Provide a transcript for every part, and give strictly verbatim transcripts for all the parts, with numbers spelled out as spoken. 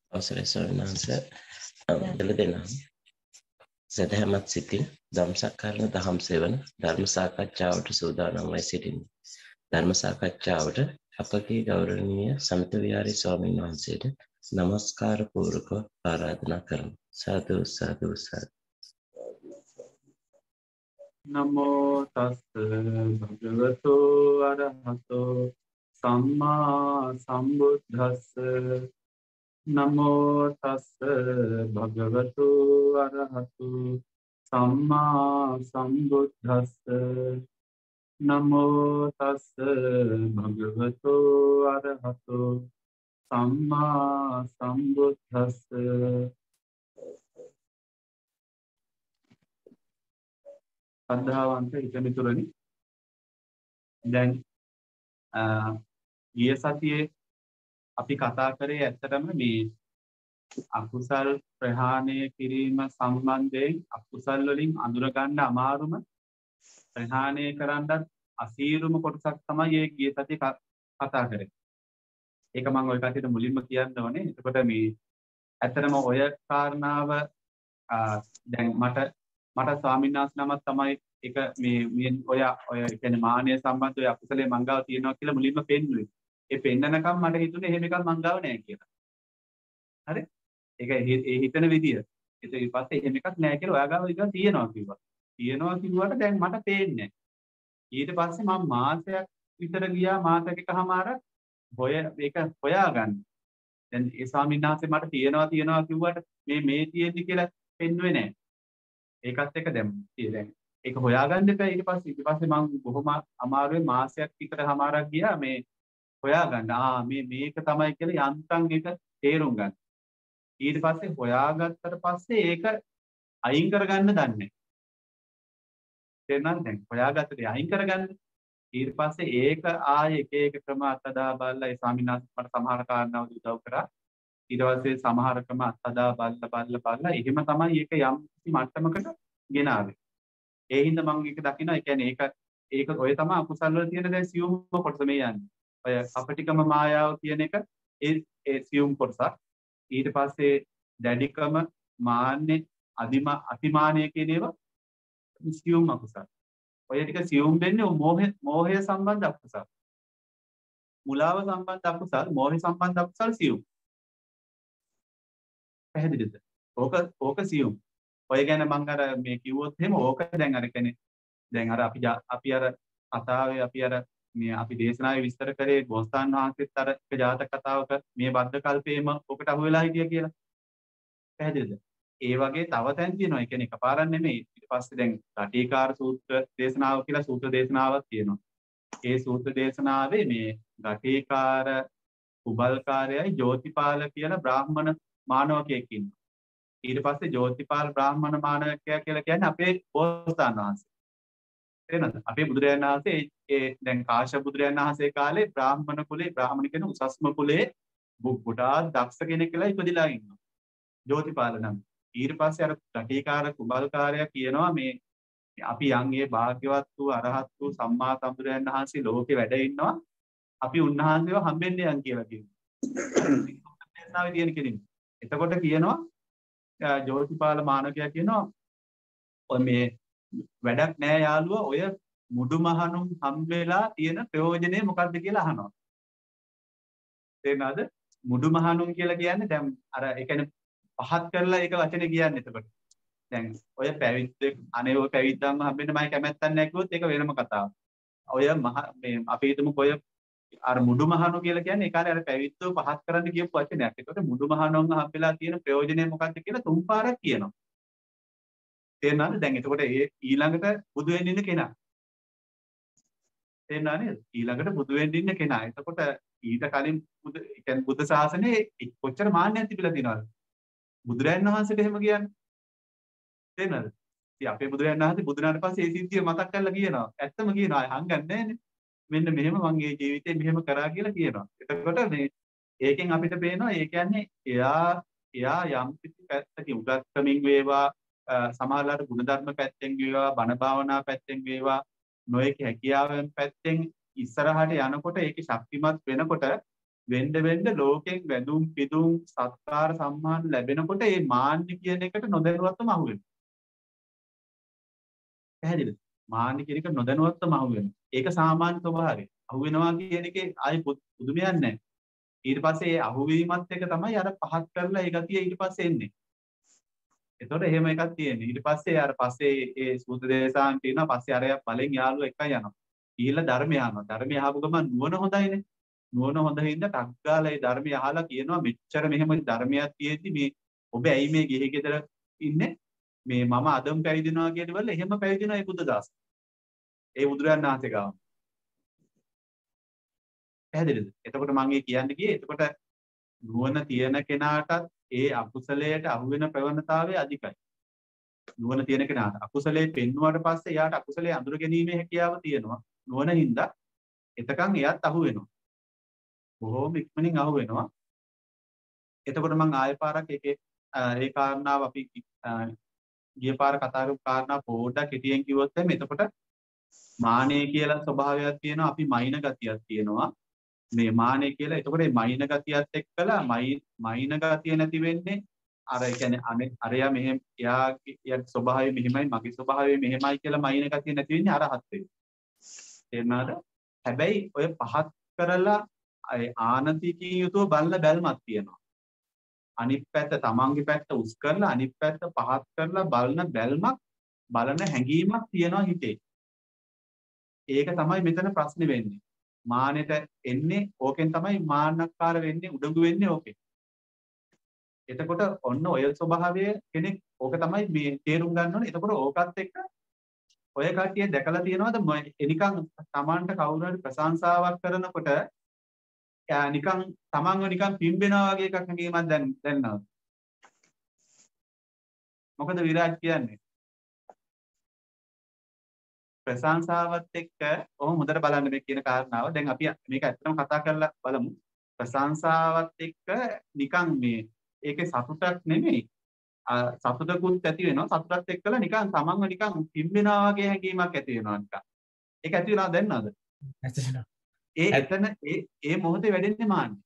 අවසරයි ස්වාමීන් වහන්සේ. දෙල දෙනා සදහමත් සිතින් ධම්සක්කාරණ දහම් සෙවන ධර්ම සාකච්ඡාවට සූදානම් වී සිටින්නේ. ධර්ම සාකච්ඡාවට අපගේ ගෞරවනීය සමිත විහාරී ස්වාමීන් වහන්සේට নমස්කාර පූර්වක ආරාධනා කරමු. සාදු සාදු සාදු. නමෝ තස් භගවතු අරහතෝ සම්මා සම්බුද්දස්ස නමෝ තස් භගවතු අරහතු සම්මා සම්බුද්දස්ස නමෝ තස් භගවතු අරහතු සම්මා සම්බුද්දස්ස. අන්දහවන්ත ඉතමිතුරනි, දැන් ගිය සතියේ අපි කතා කරේ ඇත්තටම මේ අකුසල් ප්‍රහාණය කිරීම සම්බන්ධයෙන් අකුසල් වලින් අඳුරගන්න අමාරුම ප්‍රහාණය කරන්නත් අසීරුම කොටසක් තමයි මේ ගිය සතියේ කතා කරේ. ඒක මම ඔය කටියට මුලින්ම කියන්න ඕනේ. එතකොට මේ ඇත්තටම ඔය කාරණාව දැන් මට මට ස්වාමීන් වහන්සේ නමක් තමයි ඒක මේ ඔය ඔය කියන්නේ මානය සම්බන්ධ ඔය අකුසලයේ මංගාව තියෙනවා කියලා මුලින්ම පෙන්නුවේ. ඒ පෙන්නනකම් මට හිතුනේ එහෙම එකක් මංගාව නැහැ කියලා. හරි? ඒක ඒ හිතන විදිය. ඒක ඊට පස්සේ එහෙම එකක් නැහැ කියලා ඔයාගාව එක තියෙනවා කිව්වා. තියෙනවා කිව්වට දැන් මට පේන්නේ නැහැ. ඊට පස්සේ මම මාසයක් විතර ගියා මාසයක එකමාරක් හොය ඒක හොයාගන්න. දැන් ඒ ස්වාමීන් වහන්සේ මට තියෙනවා තියෙනවා කිව්වට මේ මේ තියෙද්දි කියලා පෙන්නුවේ නැහැ. ඒකත් එක දැන් දැන් ඒක හොයාගන්න එපා. ඊට පස්සේ ඊට පස්සේ මම බොහොම අමාරුවේ මාසයක් විතරමාරක් ගියා මේ හොයාගන්න. ආ මේ මේක තමයි කියලා යන්තම් ඒක තේරුම් ගන්න. ඊට පස්සේ හොයාගත්තට පස්සේ ඒක අයින් කරගන්න දන්නේ නැහැ. තේරුණාද? දැන් හොයාගත්ත දේ අයින් කරගන්න. ඊට පස්සේ ඒක ආයේ එක එක ක්‍රම අත්දා බලලා ඒ ස්වාමීන් වහන්සේ මට සමහර කාරණාවල උදව් කරා. ඊට පස්සේ සමහර ක්‍රම අත්දා බලලා බලලා බලලා එහෙම තමයි ඒක යම් කිසි මට්ටමකට ගෙනාවේ. ඒ හින්දා මම ඒක දකිනවා. ඒ කියන්නේ ඒක ඒක ඔය තමයි අකුසල් වල තියෙන දැන් සියුම් කොටස මේ යන්නේ. ඔය අපටිකම මායාව කියන එක ඒ ඒ සියුම් කොටසක්. ඊට පස්සේ දැඩිකම, මාන්නේ, අදිම අතිමානය කියන ඒවා සියුම් අකුසල්. ඔය ටික සියුම් වෙන්නේ මෝහය මෝහය සම්බන්ධ අකුසල්. මුලාව සම්බන්ධ අකුසල්, මෝහය සම්බන්ධ අකුසල් සියුම්. පැහැදිලිද? ඕක ඕක සියුම්. ඔය ගැන මම අර මේ කිව්වොත් එහෙම ඕක දැන් අර කියන්නේ දැන් අර අපි අපි අර කතාවේ අපි අර මේ අපි දේශනාවේ විස්තර කරේ බෝසතාණන් වහන්සේත් අර එක ජාතක කතාවක මේ බද්ධ කල්පේම ඔකට අහු වෙලා හිටිය කියලා. පැහැදිලිද? ඒ වගේ තව තැන් තියෙනවා. ඒ කියන්නේ එකපාරක් නෙමෙයි. ඊට පස්සේ දැන් කටීකාර සූත්‍ර දේශනාව කියලා සූත්‍ර දේශනාවක් තියෙනවා. ඒ සූත්‍ර දේශනාවේ මේ ගටීකාර කුබල්කාරයයි ජෝතිපාල කියලා බ්‍රාහ්මණ මානවකයෙක් ඉන්නවා. ඊට පස්සේ ජෝතිපාල බ්‍රාහ්මණ මානවකයා කියලා කියන්නේ අපේ බෝසතාණන් වහන්සේ. තේරෙනවද? අපේ බුදුරජාණන් වහන්සේ ඒ දැන් කාශ්‍යප බුදුරජාණන් වහන්සේ කාලේ බ්‍රාහ්මණ කුලේ බ්‍රාහ්මණ කියන උසස්ම කුලේ ගොඩාක් දක්ෂ කෙනෙක් කියලා ඉපදිලා ඉන්නවා. ජෝතිපාල නම්. ඊට පස්සේ අර ගටීකාර කුබල්කාරයා කියනවා මේ අපි යන් ඒ භාග්‍යවත් වූ අරහත් වූ සම්මා සම්බුදුරජාණන් වහන්සේ ලෝකේ වැඩ ඉන්නවා. අපි උන්වහන්සේව හම්බෙන්න යන් කියලා කියනවා. දේශනාවේ තියෙන කෙනෙක්. එතකොට කියනවා ජෝතිපාල මානවකයා කියනවා ඔය මේ වැඩක් නෑ යාළුවා ඔය මුඩුමහනුම් හම්බෙලා තියෙන ප්‍රයෝජනේ මොකක්ද කියලා අහනවා. තේරෙනවද? මුඩුමහනුම් කියලා කියන්නේ දැන් අර ඒ කියන්නේ පහත් කරලා ඒක වචනේ කියන්නේ. එතකොට දැන් ඔය පැවිද්ද අනේ ඔය පැවිද්දන්ව හම්බෙන්න මම කැමැත්තක් නැහැ කිව්වොත් ඒක වෙනම කතාවක්. ඔය මේ අපි හිතමු ඔය අර මුඩුමහනු කියලා කියන්නේ ඒ කාලේ අර පැවිද්දව පහත් කරන්න කියපු වචනයක්. ඒකට මුඩුමහනුන්ව හම්බෙලා තියෙන ප්‍රයෝජනේ මොකක්ද කියලා තුන් පාරක් කියනවා. තේරෙනවද? දැන් එතකොට ඒ ඊළඟට බුදු වෙන්න ඉන්න කෙනා. තේරෙනව නේද? ඊළඟට බුදු වෙන්න ඉන්න කෙනා. එතකොට ඊට කලින් බුදු කියන්නේ බුද්ධ ශාසනයේ කොච්චර මාන්නයක් තිබිලා තියෙනවද? බුදුරයන් වහන්සේට එහෙම කියන්නේ. තේරෙනවද? ඉතින් අපේ බුදුරයන් වහන්සේ බුදුනාට පස්සේ ඒ සිද්ධිය මතක් කරලා කියනවා. ඇත්තම කියනවා. හංගන්නේ නැහැනේ. මෙන්න මෙහෙම මම මේ ජීවිතේ මෙහෙම කරා කියලා කියනවා. එතකොට මේ ඒකෙන් අපිට පේනවා ඒ කියන්නේ එයා එයා යම් කිසි පැත්තකින් උගත්කමින් වේවා සමාජලාට ගුණධර්ම පැත්තෙන් වේවා බණ භාවනා පැත්තෙන් වේවා නොයෙක් හැකියාවෙන් පැත්තෙන් ඉස්සරහට යනකොට ඒකේ ශක්තිමත් වෙනකොට වෙන්න වෙන්න ලෝකෙන් වැඳුම් පිදුම් සත්කාර සම්මාන ලැබෙනකොට මේ මාන්න කියන එකට නොදැනුවත්වම අහු වෙනවා. පැහැදිලිද? මාන්න කියන එක නොදැනුවත්වම අහු වෙනවා. ඒක සාමාන්‍ය ස්වභාවය. අහු වෙනවා කියන එකේ ආයි පුදුමයක් නැහැ. ඊට පස්සේ ඒ අහුවීමත් එක තමයි අර පහත් කරලා ඒ ගතිය ඊට පස්සේ එන්නේ. එතකොට එහෙම එකක් තියෙන්නේ. ඊට පස්සේ අර පස්සේ ඒ සූත්‍ර දේශාන් තියෙනවා. පස්සේ අර බලෙන් යාළුවා එකයි යනවා. ගිහිල්ලා ධර්මය අහනවා. ධර්මය අහපු ගමන් නුවණ හොඳයිනේ. නුවණ හොඳ හින්දා ටක්ගාලා ඒ ධර්මය අහලා කියනවා මෙච්චර මෙහෙම ධර්මයක් තියෙද්දි මේ ඔබ ඇයි මේ ගෙහෙ ගෙදර ඉන්නේ? මේ මම අදම පැවිදිනවා කියනවල එහෙම පැවිදිනවා ඒ බුද්ධ දාස. ඒ බුදුරයන් වහන්සේ ගාව. පැහැදිලිද? එතකොට මම ඒ කියන්නේ ගියේ එතකොට නුවණ තියෙන කෙනාටත් ඒ අකුසලයට අහු වෙන ප්‍රවණතාවය අධිකයි. නුවණ තියෙන කෙනාට අකුසලයේ පෙන්නුවාට පස්සේ එයාට අකුසලයේ අඳුර ගැනීමේ හැකියාව තියෙනවා. නුවණ හින්දා එතකන් එයාත් අහු වෙනවා. බොහෝම ඉක්මනින් අහු වෙනවා. එතකොට මම ආයෙ පාරක් ඒකේ ඒ කාරණාව අපි ගිය පාර කතා කරපු කාරණා පොඩ්ඩක් හිතියෙන් කිව්වොත් එමේ එතකොට මානෙ කියලා ස්වභාවයක් තියෙනවා. අපි මයින ගතියක් තියෙනවා. මේ මානෙ කියලා එතකොට මේ මයින ගතියත් එක්කලා මයින ගතිය නැති වෙන්නේ අර ඒ කියන්නේ අනේ අරයා මෙහෙම එයාගේ ස්වභාවය මෙහෙමයි මගේ ස්වභාවය මෙහෙමයි කියලා මයින ගතිය නැති වෙන්නේ අරහත් වෙන්නේ. තේරුණාද? හැබැයි ඔය පහත් කරලා ආනතිකින් යුතුව බලන බැල්මක් තියෙනවා. අනිත් පැත්ත තමන්ගේ පැත්ත උස් කරලා අනිත් පැත්ත පහත් කරලා බලන බැල්මක් බලන හැඟීමක් තියෙනවා හිතේ. ඒක තමයි මෙතන ප්‍රශ්නේ වෙන්නේ. මානෙට එන්නේ ඕකෙන් තමයි මාන්නක්කාර වෙන්නේ උඩඟු වෙන්නේ ඕකෙන්. එතකොට ඔන්න ඔය ස්වභාවය කෙනෙක් ඕක තමයි මේ තේරුම් ගන්න ඕනේ. එතකොට ඕකත් එක්ක ඔය කට්ටිය දැකලා තියෙනවද නිකන් තමන්ට කවුරු හරි ප්‍රශංසාවක් කරනකොට නිකන් තමන්ව නිකන් පිම්බෙනවා වගේ එකක් හැඟීමක් දැන් දැනනවද? මොකද විරාජ් කියන්නේ? ප්‍රශංසාවත් එක්ක ඔහොම හොඳට බලන්න මේ කියන කාරණාව. දැන් අපි මේක ඇත්තටම කතා කරලා බලමු. ප්‍රශංසාවත් එක්ක නිකන් මේ ඒකේ සතුටක් නෙමෙයි. සතුටකුත් ඇති වෙනවා. සතුටත් එක්කලා නිකන් තමන්ව නිකන් පිම්බෙනවා වගේ හැඟීමක් ඇති වෙනවා නිකන්. ඒක ඇති වෙනවද දැන්නවද? ඇති වෙනවා. ඒ එතන ඒ ඒ මොහොතේ වැඩෙන්නේ මාන්නේ.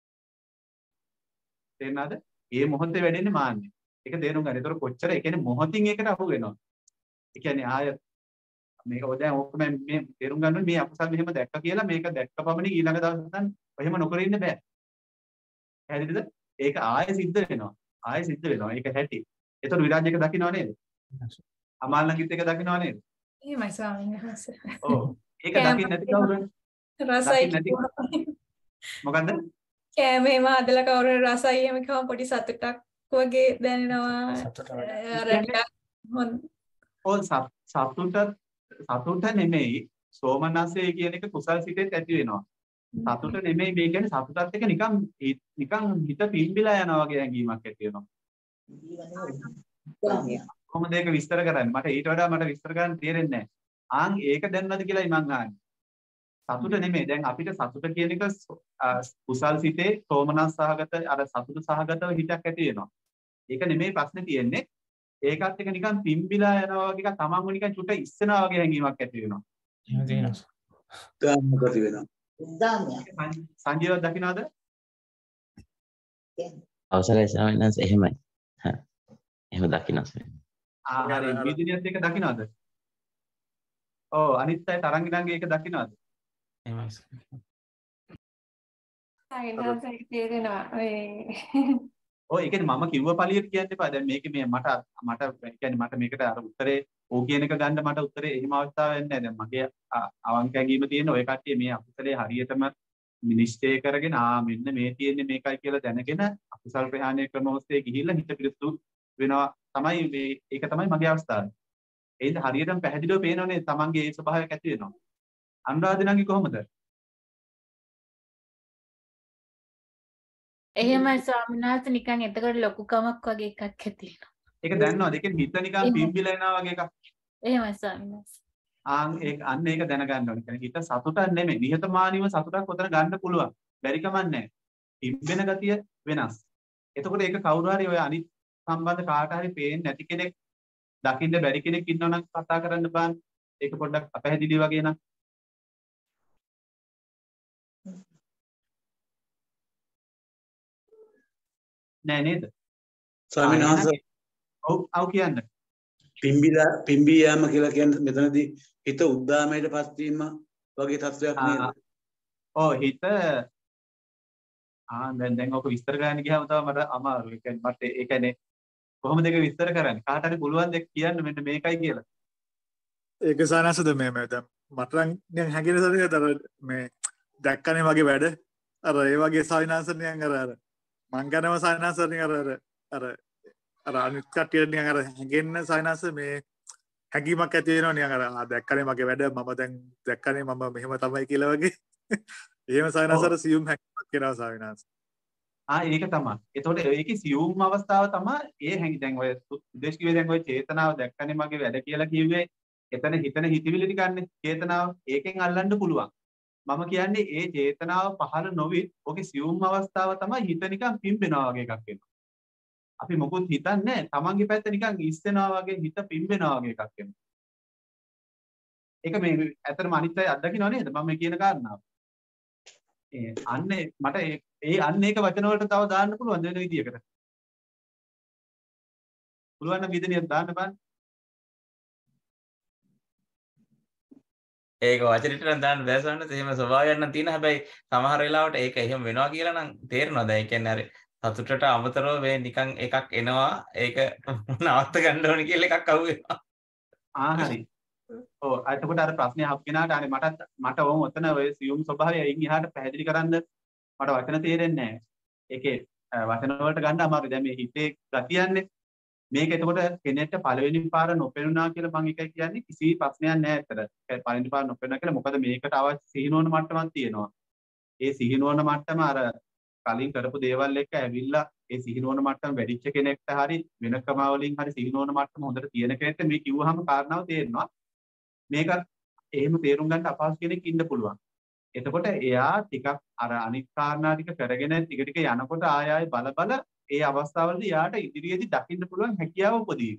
තේරෙනවද? ඒ මොහොතේ වැඩෙන්නේ මාන්නේ. ඒක තේරුම් ගන්න. ඒතර කොච්චර ඒ කියන්නේ මොහොතින් ඒකට අහු වෙනවා. ඒ කියන්නේ ආය මේක ඔය දැන් ඔක්කොම මේ තේරුම් ගන්න ඕනේ මේ අකුසල් මෙහෙම දැක්ක කියලා මේක දැක්ක පමණින් ඊළඟ දවසෙන් එහෙම නොකර ඉන්න බෑ. හැදිරිද? ඒක ආයෙ සිද්ධ වෙනවා. ආයෙ සිද්ධ වෙනවා. ඒක හැටි. ඒතර විරාජ් එක දකින්නව නේද? අමාල් නගිත් එක දකින්නව නේද? එහෙමයි ස්වාමීන් වහන්සේ. ඔව්. ඒක දකින්න නැති කවුරුද? රසයි මොකද්ද? කෑමේම අදලා කවුරු රසයි එහෙම කම පොඩි සතුටක් වගේ දැනෙනවා. ඔව් සතුට සතුට නෙමෙයි සෝමනස්සේ කියන එක කුසල් සිතෙත් ඇති වෙනවා. සතුට නෙමෙයි මේ කියන්නේ සතුටත් එක නිකන් නිකන් හිත පිම්බිලා යනවා වගේ හැඟීමක් ඇති වෙනවා. කොහොමද ඒක විස්තර කරන්නේ? මට ඊට වඩා මට විස්තර කරන්න තේරෙන්නේ නැහැ. ආන් ඒක දැන්නද කියලායි මං අහන්නේ. සතුට නෙමෙයි. දැන් අපිට සතුට කියන එක කුසල් සිතේ සෝමනස් සහගත අර සතුට සහගතව හිතක් ඇති වෙනවා. ඒක නෙමෙයි ප්‍රශ්නේ තියෙන්නේ. ඒකත් එක නිකන් පිම්බිලා යනවා වගේ එකක් තමන්ව නිකන් චුට ඉස්සනවා වගේ හැඟීමක් ඇති වෙනවා. එහෙම තියෙනවා. උදාහරණයක් වෙනවා. උදාහරණයක්. සංජීව දකින්නද? අවසරයි ස්වාමීන් වහන්සේ එහෙමයි. හා. එහෙම දකින්න ස්වාමීන්. ආ හරි. විදිනියත් එක දකින්නද? ඔව් අනිත් අය තරංගිනන්ගේ එක දකින්නද? එහෙමයි. ආයෙත් තේරෙනවා. ඔය ඒ කියන්නේ මම කිව්ව පළියට කියන්න එපා. දැන් මේකේ මේ මට මට කියන්නේ මට මේකට අර උත්තරේ ඕ කියන එක ගන්න මට උත්තරේ එහෙම අවස්ථාවක් නැහැ. දැන් මගේ අවංක හැඟීම තියෙන ඔය කට්ටිය මේ අකුසලේ හරියටම නිශ්චය කරගෙන ආ මෙන්න මේ තියෙන්නේ මේකයි කියලා දැනගෙන අකුසල් ප්‍රහාණය ක්‍රම ඔස්සේ ගිහිල්ලා හිත පිරිසුදු වෙනවා තමයි මේ ඒක තමයි මගේ අවස්ථාව. ඒද හරියටම පැහැදිලිව පේනවනේ තමන්ගේ ඒ ස්වභාවයක් ඇති වෙනවා. අනුරාධනන්ගේ කොහොමද? එහෙමයි ස්වාමීන් වහන්සේ නිකන් එතකොට ලොකුකමක් වගේ එකක් ඇති වෙනවා. ඒක දැනනවද? ඒකෙන් හිත නිකන් පිම්බිලා එනවා වගේ එකක්. එහෙමයි ස්වාමීන් වහන්සේ. ආන් ඒක අන්න ඒක දැනගන්න ඕනේ. කියන්නේ හිත සතුටක් නෙමෙයි. නිහතමානීව සතුටක් උතන ගන්න පුළුවන්. බැරි කමක් නැහැ. පිම්බෙන ගතිය වෙනස්. එතකොට ඒක කවුරු හරි ඔය අනිත් සම්බන්ධ කාට හරි පේන්නේ නැති කෙනෙක් දකින්න බැරි කෙනෙක් ඉන්නවනම් කතා කරන්න බෑ. ඒක පොඩ්ඩක් අපැහැදිලි වගේ නම් නෑ නේද? ස්වාමීන් වහන්සේ ඔව් ඔව් කියන්න. පිම්බිලා පිම්බී යාම කියලා කියන්නේ මෙතනදී හිත උද්දාමයට පත් වීම වගේ තත්වයක් නේද? ඔව් හිත ආ දැන් දැන් ඔක විස්තර කරන්න ගියාම තමයි මට අමාරු. ඒ කියන්නේ මට ඒ කියන්නේ කොහොමද ඒක විස්තර කරන්නේ? කාට හරි පුළුවන් දෙයක් කියන්න මෙන්න මේකයි කියලා. ඒක සානසද මේ මේ දැන් මට නම් නිකන් හැංගෙන සරියද අර මේ දැක්කනේ වගේ වැඩ අර ඒ වගේ සාවිනාස නිකන් අර අර මං ගනම සාවිනාස නිකන් අර අර අර අර අනිත් කට්ටියට නිකන් අර හැංගෙන්න සාවිනාස මේ හැඟීමක් ඇති වෙනවා නිකන් අර ආ දැක්කනේ මගේ වැඩ මම දැන් දැක්කනේ මම මෙහෙම තමයි කියලා වගේ එහෙම සාවිනාස අර සියුම් හැඟීමක් එනවා සාවිනාස. ආ ඒක තමයි. එතකොට ඒකේ සියුම් අවස්ථාව තමයි ඒ හැඟි දැන් ඔය උදේශ කිව්වේ දැන් ඔය චේතනාව දැක්කනේ මගේ වැඩ කියලා කිව්වේ එතන හිතන හිතවිලි ටිකන්නේ චේතනාව ඒකෙන් අල්ලන්න පුළුවන්. මම කියන්නේ ඒ චේතනාව පහළ නොවි ඔකේ සියුම් අවස්ථාව තමයි හිත නිකන් පිම්බෙනවා වගේ එකක් එනවා. අපි මොකොත් හිතන්නේ නැහැ. තමන්ගේ පැත්ත නිකන් ඉස්සෙනවා වගේ හිත පිම්බෙනවා වගේ එකක් එනවා. ඒක මේ ඇත්තටම අනිත් අය අත්දකින්නව නේද? මම මේ කියන කාරණාව. ඒ අන්නේ මට ඒ අන්න ඒක වචන වලට තව දාන්න පුළුවන් වෙන විදියකට. පුළුවන් නම් විදිනියක් දාන්න බෑ. ඒක වචනෙට නම් දාන්න බෑ සවන්නත් එහෙම ස්වභාවයක් නම් තියෙන හැබැයි සමහර වෙලාවට ඒක එහෙම වෙනවා කියලා නම් තේරෙනවා දැන් ඒ කියන්නේ අර සතුටට අමතරව මේ නිකන් එකක් එනවා ඒක නවත්ත ගන්න ඕනේ කියලා එකක් අහුවෙනවා ආ හරි ඔව් එතකොට අර ප්‍රශ්නේ අහපු කෙනාට අනේ මට මට ඕම ඔතන ඔය සියුම් ස්වභාවය අයින් එහාට පැහැදිලි කරන්න මට වචන තේරෙන්නේ නැහැ ඒකේ වචන වලට ගන්න අමාරුයි දැන් මේ හිතේ ගතියන්නේ මේක එතකොට කෙනෙක්ට පළවෙනි පාර නොපෙනුනා කියලා මම එකයි කියන්නේ කිසි ප්‍රශ්නයක් නැහැ ඇත්තට. පළවෙනි පාර නොපෙනුනා කියලා මොකද මේකට අවශ්‍ය සිහිනුවන මට්ටමක් තියෙනවා. ඒ සිහිනුවන මට්ටම අර කලින් කරපු දේවල් එක්ක ඇවිල්ලා ඒ සිහිනුවන මට්ටම වැඩිච්ච කෙනෙක්ට හරි වෙන ක්‍රමවලින් හරි සිහිනුවන මට්ටම හොඳට තියෙන කෙනෙක්ට මේ කිව්වහම කාරණාව තේරෙනවා. මේක එහෙම තේරුම් ගන්න අපහසු කෙනෙක් ඉන්න පුළුවන්. එතකොට එයා ටිකක් අර අනිත් කාරණා ටික කරගෙන ටික ටික යනකොට ආය ආය බල බල ඒ අවස්ථාවලදී යාට ඉදිරියේදී දකින්න පුළුවන් හැකියාව උපදී.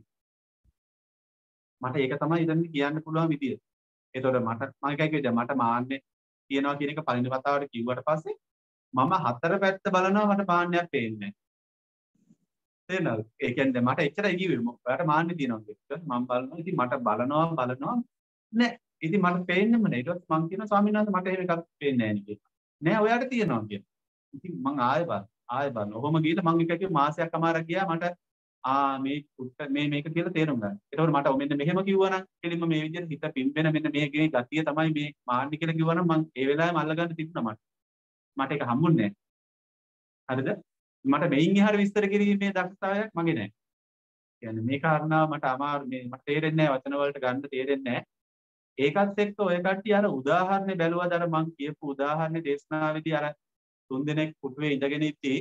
මට ඒක තමයි ඉතින් කියන්න පුළුවන් විදිය. ඒතකොට මට මම එකයි කිව්වේ මට මාන්නේ තියනවා කියන එක පළවෙනි වතාවට කිව්වට පස්සේ මම හතර පැත්ත බලනවා මට මාන්නයක් පේන්නේ නැහැ. තේරෙනවද? ඒ කියන්නේ මට එච්චරයි කිව්වේ. ඔයාලට මාන්නේ තියනවා කියලා. මම බලනවා ඉතින් මට බලනවා බලනවා නෑ. ඉතින් මට පේන්නෙම නෑ. ඊට පස්සේ මං කියනවා ස්වාමීන් වහන්සේ මට එහෙම එකක් පේන්නේ නැහැ නේ කියලා. නෑ ඔයාලට තියනවා කියලා. ඉතින් මං ආයෙ බලනවා. ආයෙ බලන්න. ඔහොම ගිහලා මම එක කිව්ව මාසයක් අමාරක් ගියා මට ආ මේ මේ මේක කියලා තේරුම් ගන්න. ඒකෝර මට මෙන්න මෙහෙම කිව්වනම් කෙලින්ම මේ විදිහට හිත පිම්බෙන මෙන්න මේ ගේ ගතිය තමයි මේ මාන්නි කියලා කිව්වනම් මම ඒ වෙලාවෙම අල්ලගන්න තිබුණා මට. මට ඒක හම්බුන්නේ නැහැ. හරිද? මට මෙයින් එහාට විස්තර කිරීමේ දක්ෂතාවයක් මගේ නැහැ. කියන්නේ මේ කාරණාව මට අමාරු මේ මට තේරෙන්නේ නැහැ වචන වලට ගන්න තේරෙන්නේ නැහැ. ඒකත් එක්ක ඔය කට්ටිය අර උදාහරණේ බැලුවද අර මම කියපු උදාහරණේ දේශනාවේදී අර තුන් දෙනෙක් පුටුවේ ඉඳගෙන ඉති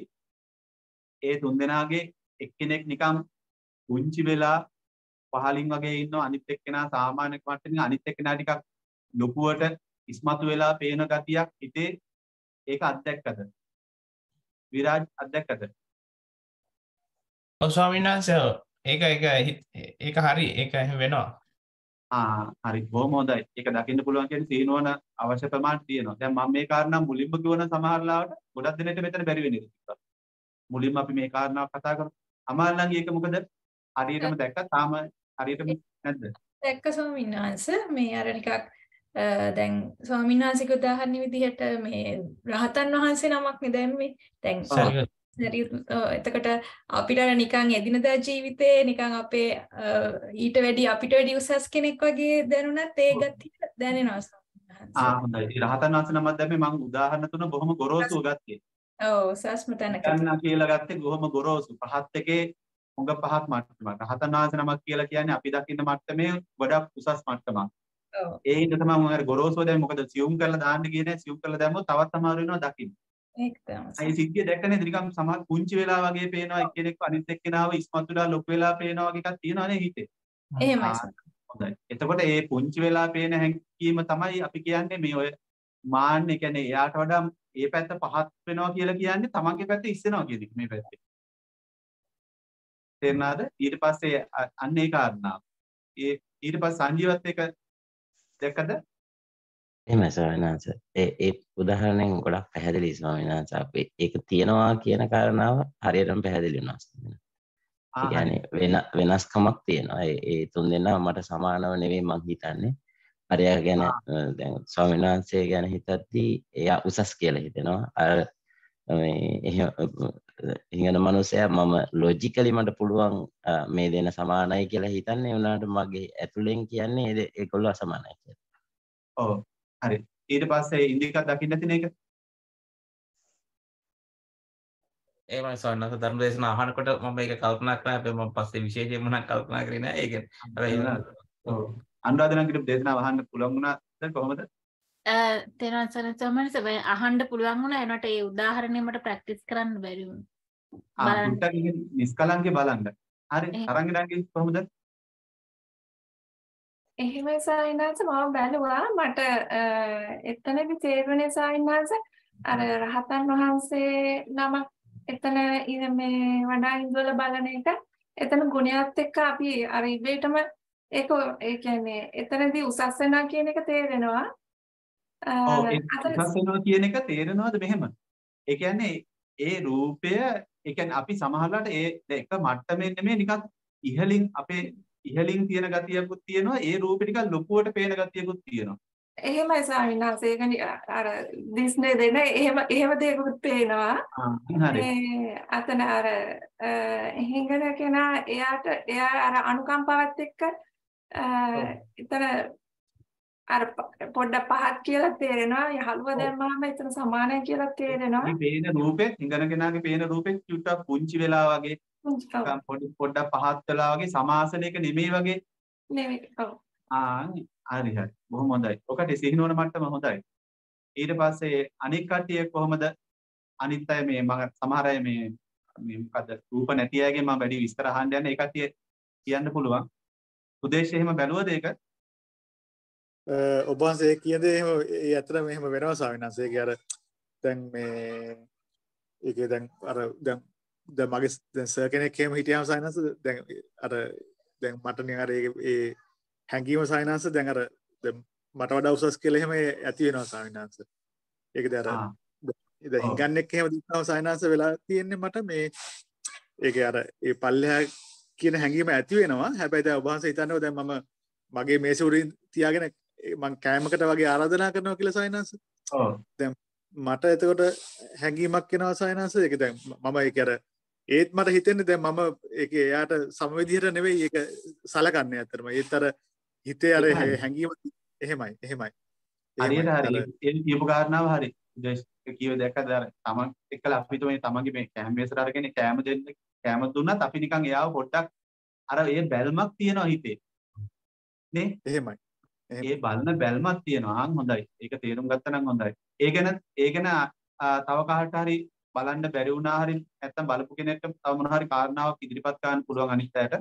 ඒ තුන් දෙනාගේ එක්කෙනෙක් නිකන් පුංචි වෙලා පහලින් වගේ ඉන්නවා අනිත් එක්කෙනා සාමාන්‍ය මට්ටමින් අනිත් එක්කෙනා ටිකක් ලොකුවට ඉස්මතු වෙලා පේන ගතියක් හිතේ ඒක අත්දැක්කද විරාජ් අත්දැක්කද ඔව් ස්වාමීන් වහන්සේ ඒක ඒක ඒක හරි ඒක එහෙම වෙනවා ආ හරි බොහොම හොඳයි ඒක දකින්න පුළුවන් කියන්නේ සීනවන අවශ්‍ය ප්‍රමාණය තියෙනවා දැන් මම මේ කාරණා මුලින්ම කියවන සමහර ලාවට ගොඩක් දෙනෙක්ට මෙතන බැරි වෙන්නේ මුලින්ම අපි මේ කාරණාව කතා කරමු අමාල්ලන්ගේ ඒක මොකද හරියටම දැක්කා තාම හරියටම නැද්ද දැක්ක ස්වාමීන් වහන්සේ මේ අර නිකක් දැන් ස්වාමීන් වහන්සේගේ උදාහරණ විදිහට මේ රහතන් වහන්සේ නමක් නේ දැම්මේ දැන් එතකොට අපිට නිකන් එදිනදා ජීවිතේ නිකන් අපේ ඊට වැඩි අපිට වැඩි උසස් කෙනෙක් වගේ දැනුණත් ඒ ගතිය දැනෙනවා ස්වාමීන් වහන්සේ ආ හොඳයි රහතන් වහන්සේ නමක් දැම්මේ මම උදාහරණ තුන බොහොම ගොරෝසුව ගත්තේ ඔව් උසස්ම තැනක ගන්න කියලා ගත්තේ බොහොම ගොරෝසු පහත් එකේ හොඟ පහත් මට්ටමක් රහතන් වහන්සේ නමක් කියලා කියන්නේ අපි දකින්න මට්ටමේ ගොඩක් උසස් මට්ටමක් ඔව් ඒ හින්දා තමයි මම අර ගොරෝසුව දැන් මොකද සියුම් කරලා දාන්න කියන්නේ සියුම් කරලා දැම්මොත් තවත් අමාරු වෙනවා දකින්න ඒක තමයි අයි සිද්ධිය දැක්ක නේද නිකන් සමහර පුංචි වෙලා වගේ පේනවා එක්කෙනෙක් අනිත් එක්කෙනාව ඉස්මතු වෙලා ලොකු වෙලා පේනවා වගේ එකක් තියෙනවා නේ හිතේ එහෙමයි හොඳයි එතකොට මේ පුංචි වෙලා පේන හැඟීම තමයි අපි කියන්නේ මේ ඔය මාන්නේ කියන්නේ එයාට වඩා ඒ පැත්ත පහත් වෙනවා කියලා කියන්නේ තමන්ගේ පැත්ත ඉස්සෙනවා කියන එක මේ පැත්තේ තේරුණාද ඊට පස්සේ අන්න ඒ කාරණාව ඒ ඊට පස්සේ සංජීවත් එක දැක්කද එහෙමයි ස්වාමීන් වහන්සේ. ඒ ඒ උදාහරණයෙන් ගොඩක් පැහැදිලි ස්වාමීන් වහන්සේ. අපි ඒක තියනවා කියන කාරණාව හරියටම පැහැදිලි වුණා. ඒ කියන්නේ වෙන වෙනස්කමක් තියෙනවා. ඒ ඒ තුන් දෙනා මට සමානව නෙවෙයි මං හිතන්නේ. අරයා ගැන දැන් ස්වාමීන් වහන්සේ ගැන හිතද්දී එයා උසස් කියලා හිතෙනවා. අර මේ එහෙම හිඟන මනුස්සයා මම ලොජිකලි මට පුළුවන් මේ දෙන සමානයි කියලා හිතන්නේ උනාට මගේ ඇතුලෙන් කියන්නේ ඒගොල්ලෝ අසමානයි කියලා. ඔව් හරි. ඊට පස්සේ ඉන්දිකක් දකින්න නැති නේක. ඒමයි සවන්නස ධර්ම දේශන අහනකොට මම මේක කල්පනා කරා. හැබැයි මම පස්සේ විශේෂයෙන්ම නම් කල්පනා කරේ නෑ ඒක. හැබැයි ඔව් අනුරාධනගිරිට දේශනාව අහන්න පුළුවන් වුණාද කොහොමද? තේරුවන් සරණ සමහරවිට සබයි අහන්න පුළුවන් වුණා. ඒනට ඒ උදාහරණය මට ප්‍රැක්ටිස් කරන්න බැරි වුණා. ආ පුට්ටක් නිස්කලංකේ බලන්න. හරි අරන් ඉඳන්ගේ කොහොමද? එහෙමයි සායනාස මම බැලුවා මට එතනදි තේරුණේ සායනාස අර රහතන් වහන්සේ නමක් එතන ඉර මේ වඩා ඉඳවල බලන එක එතන ගුණයත් එක්ක අපි අර ඉබේටම ඒක ඒ කියන්නේ එතනදී උසස් වෙනවා කියන එක තේරෙනවා. ඔව් ඒ උසස් වෙනවා කියන එක තේරෙනවද මෙහෙම? ඒ කියන්නේ ඒ රූපය ඒ කියන්නේ අපි සමහරවිට ඒ එක මට්ටමෙන් නෙමෙයි නිකන් ඉහලින් අපේ ඉහලින් තියෙන ගතියකුත් තියෙනවා ඒ රූපේ ටිකක් ලොකුවට පේන ගතියකුත් තියෙනවා. එහෙමයි ස්වාමීන් වහන්සේ ඒක අර දිස්නේ දෙන එහෙම එහෙම දෙයක්ත් පේනවා. ආ හරි. ඒ අතන අර හිඟන කෙනා එයාට එයා අර අනුකම්පාවත් එක්ක එතන අර පොඩ්ඩක් පහත් කියලා තේරෙනවා. යහළුව දැම්මම එතන සමානයි කියලා තේරෙනවා. මේ පේන රූපේ හිඟන කෙනාගේ පේන රූපේ චුට්ටක් පුංචි වෙලා වගේ පොඩි පොඩ්ඩක් පහත් වෙලා වගේ සමාසලයක නෙමෙයි වගේ නෙමෙයි. ඔව්. ආ හරි හරි. බොහොම හොඳයි. ඔකට සිහිනවන මට්ටම හොඳයි. ඊට පස්සේ අනික් කට්ටිය කොහොමද? අනිත් අය මේ මම සමහර අය මේ මේ මොකද්ද රූප නැති අයගෙන් මම වැඩි විස්තර අහන්න යන්නේ. ඒ කට්ටිය කියන්න පුළුවන්. උදේශය එහෙම බැලුවද ඒක? ඔබ වහන්සේ කියන දේ එහෙම ඒ ඇත්තටම එහෙම වෙනවා ස්වාමීන් වහන්සේ. ඒක අර දැන් මේ ඒකේ දැන් අර දැන් දැන් මගේ දැන් සර් කෙනෙක් එහෙම හිටියාම සයිනස් දැන් අර දැන් මට නිකන් අර ඒ හැංගීම සයිනස් දැන් අර දැන් මට වඩා උසස් කියලා එහෙම ඇති වෙනවා සයිනස්. ඒකද අර දැන් හිඟන්නෙක් එහෙම දිස්සම සයිනස් වෙලා තියෙන්නේ මට මේ ඒකේ අර ඒ පල්ලෙහා කියන හැංගීම ඇති වෙනවා. හැබැයි දැන් ඔබ වහන්සේ හිතන්නේ දැන් මම මගේ මේසෙ උඩින් තියාගෙන මං කෑමකට වගේ ආරාධනා කරනවා කියලා සයිනස්. ඔව්. දැන් මට එතකොට හැඟීමක් එනවා සයිනස්. ඒක දැන් මම ඒක අර ඒත් මට හිතෙන්නේ දැන් මම ඒක එයාට සම විදිහට නෙවෙයි ඒක සලකන්නේ අතරම. ඒත් අර හිතේ අර හැඟීම එහෙමයි එහෙමයි. හරියට හරි. ඒ කියපු කාරණාව හරි. ජස්ට් කීව දැක්කද අර තමන් එක්කලා අපි තුමේ තමන්ගේ මේ කෑම මේසට අරගෙන කෑම දෙන්න කෑම දුන්නත් අපි නිකන් එයාව පොඩ්ඩක් අර ඒ බැල්මක් තියෙනවා හිතේ. නේ? එහෙමයි. ඒ බලන බැල්මක් තියෙනවා. ආන් හොඳයි. ඒක තේරුම් ගත්තා නම් හොඳයි. ඒ ගැන ඒ ගැන තව කාට හරි බලන්න බැරි වුණා හරි නැත්තම් බලපු කෙනෙක්ට තව මොන හරි කාරණාවක් ඉදිරිපත් කරන්න පුළුවන් අනිත් අයට.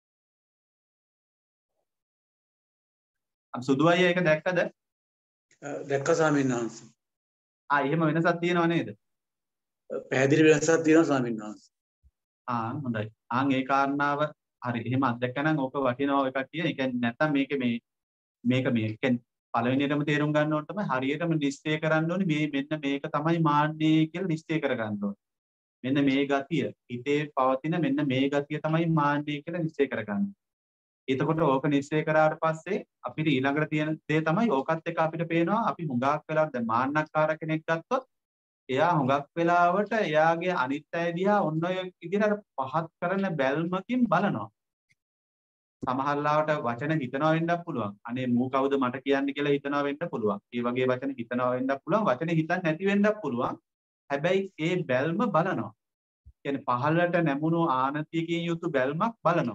අම් සුදු අයියා ඒක දැක්කද? දැක්ක ස්වාමීන් වහන්සේ. ආ එහෙම වෙනසක් තියෙනව නේද? පැහැදිලි වෙනසක් තියෙනවා ස්වාමීන් වහන්සේ. ආ හොඳයි. ආන් ඒ කාරණාව හරි. එහෙම අත්දැකනනම් ඕක වටිනවා ඔය කට්ටිය. ඒ කියන්නේ නැත්තම් මේක මේ මේක මේ කියන්නේ පළවෙනියටම තේරුම් ගන්න ඕන තමයි හරියටම නිශ්චය කරන්න ඕනේ මේ මෙන්න මේක තමයි මාන්නේ කියලා නිශ්චය කරගන්න ඕනේ. මෙන්න මේ ගතිය හිතේ පවතින මෙන්න මේ ගතිය තමයි මාන්නේ කියලා නිශ්චය කරගන්න. එතකොට ඕක නිශ්චය කරාට පස්සේ අපිට ඊළඟට තියෙන දේ තමයි ඕකත් එක්ක අපිට පේනවා අපි හුඟක් වෙලාවට දැන් මාන්නක්කාර කෙනෙක් ගත්තොත් එයා හුඟක් වෙලාවට එයාගේ අනිත් අය දිහා ඔන්න ඔය විදිහට පහත් කරන බැල්මකින් බලනවා. සමහර ලාවට වචන හිතනවා වෙන්නත් පුළුවන්. අනේ මූ කවුද මට කියන්නේ කියලා හිතනවා වෙන්න පුළුවන්. ඒ වගේ වචන හිතනවා වෙන්නත් පුළුවන්. වචන හිතන්නේ නැති වෙන්නත් පුළුවන්. හැබැයි ඒ බැල්ම බලනවා. කියන්නේ පහළට නැමුණු ආනතියකින් යුතු බැල්මක් බලනවා.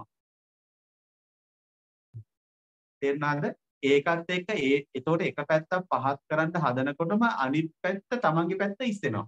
තේරුණාද? ඒකත් එක්ක ඒ එතකොට එක පැත්තක් පහත් කරන්න හදනකොටම අනිත් පැත්ත තමන්ගේ පැත්ත ඉස්සෙනවා.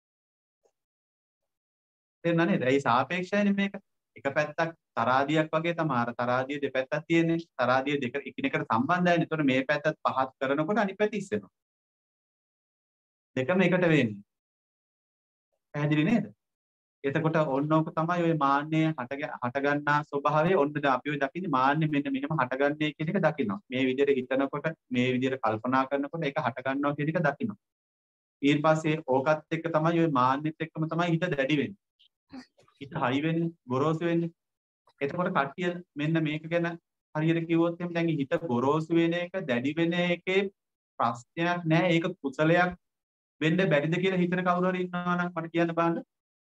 තේරුණා නේද? ඒ සාපේක්ෂයනේ මේක. එක පැත්තක් තරාදියක් වගේ තමයි අර තරාදිය දෙපැත්තක් තියෙන්නේ. තරාදිය දෙක එකිනෙකට සම්බන්ධයිනේ. ඒතකොට මේ පැත්තත් පහත් කරනකොට අනිත් පැත්ත ඉස්සෙනවා. දෙකම එකට වෙන්නේ. පැහැදිලි නේද? එතකොට ඕනෝක තමයි ඔය මාන්නය හට හට ගන්නා ස්වභාවය ඔන්න දැන් අපි ඔය දකින්නේ මාන්නය මෙන්න මෙහෙම හටගන්නේ කියන එක දකිනවා. මේ විදිහට හිතනකොට මේ විදිහට කල්පනා කරනකොට ඒක හට ගන්නවා කියන එක දකිනවා. ඊට පස්සේ ඕකත් එක්ක තමයි ඔය මාන්නෙත් එක්කම තමයි හිත දැඩි වෙන්නේ. හිත හයි වෙන්නේ, ගොරෝසු වෙන්නේ. එතකොට කට්ටිය මෙන්න මේක ගැන හරියට කිව්වොත් එහෙනම් දැන් හිත ගොරෝසු වෙන එක, දැඩි වෙන එකේ ප්‍රශ්නයක් නෑ. ඒක කුසලයක් වෙන්න බැරිද කියලා හිතන කවුරු හරි ඉන්නවා නම් මට කියන්න බලන්න.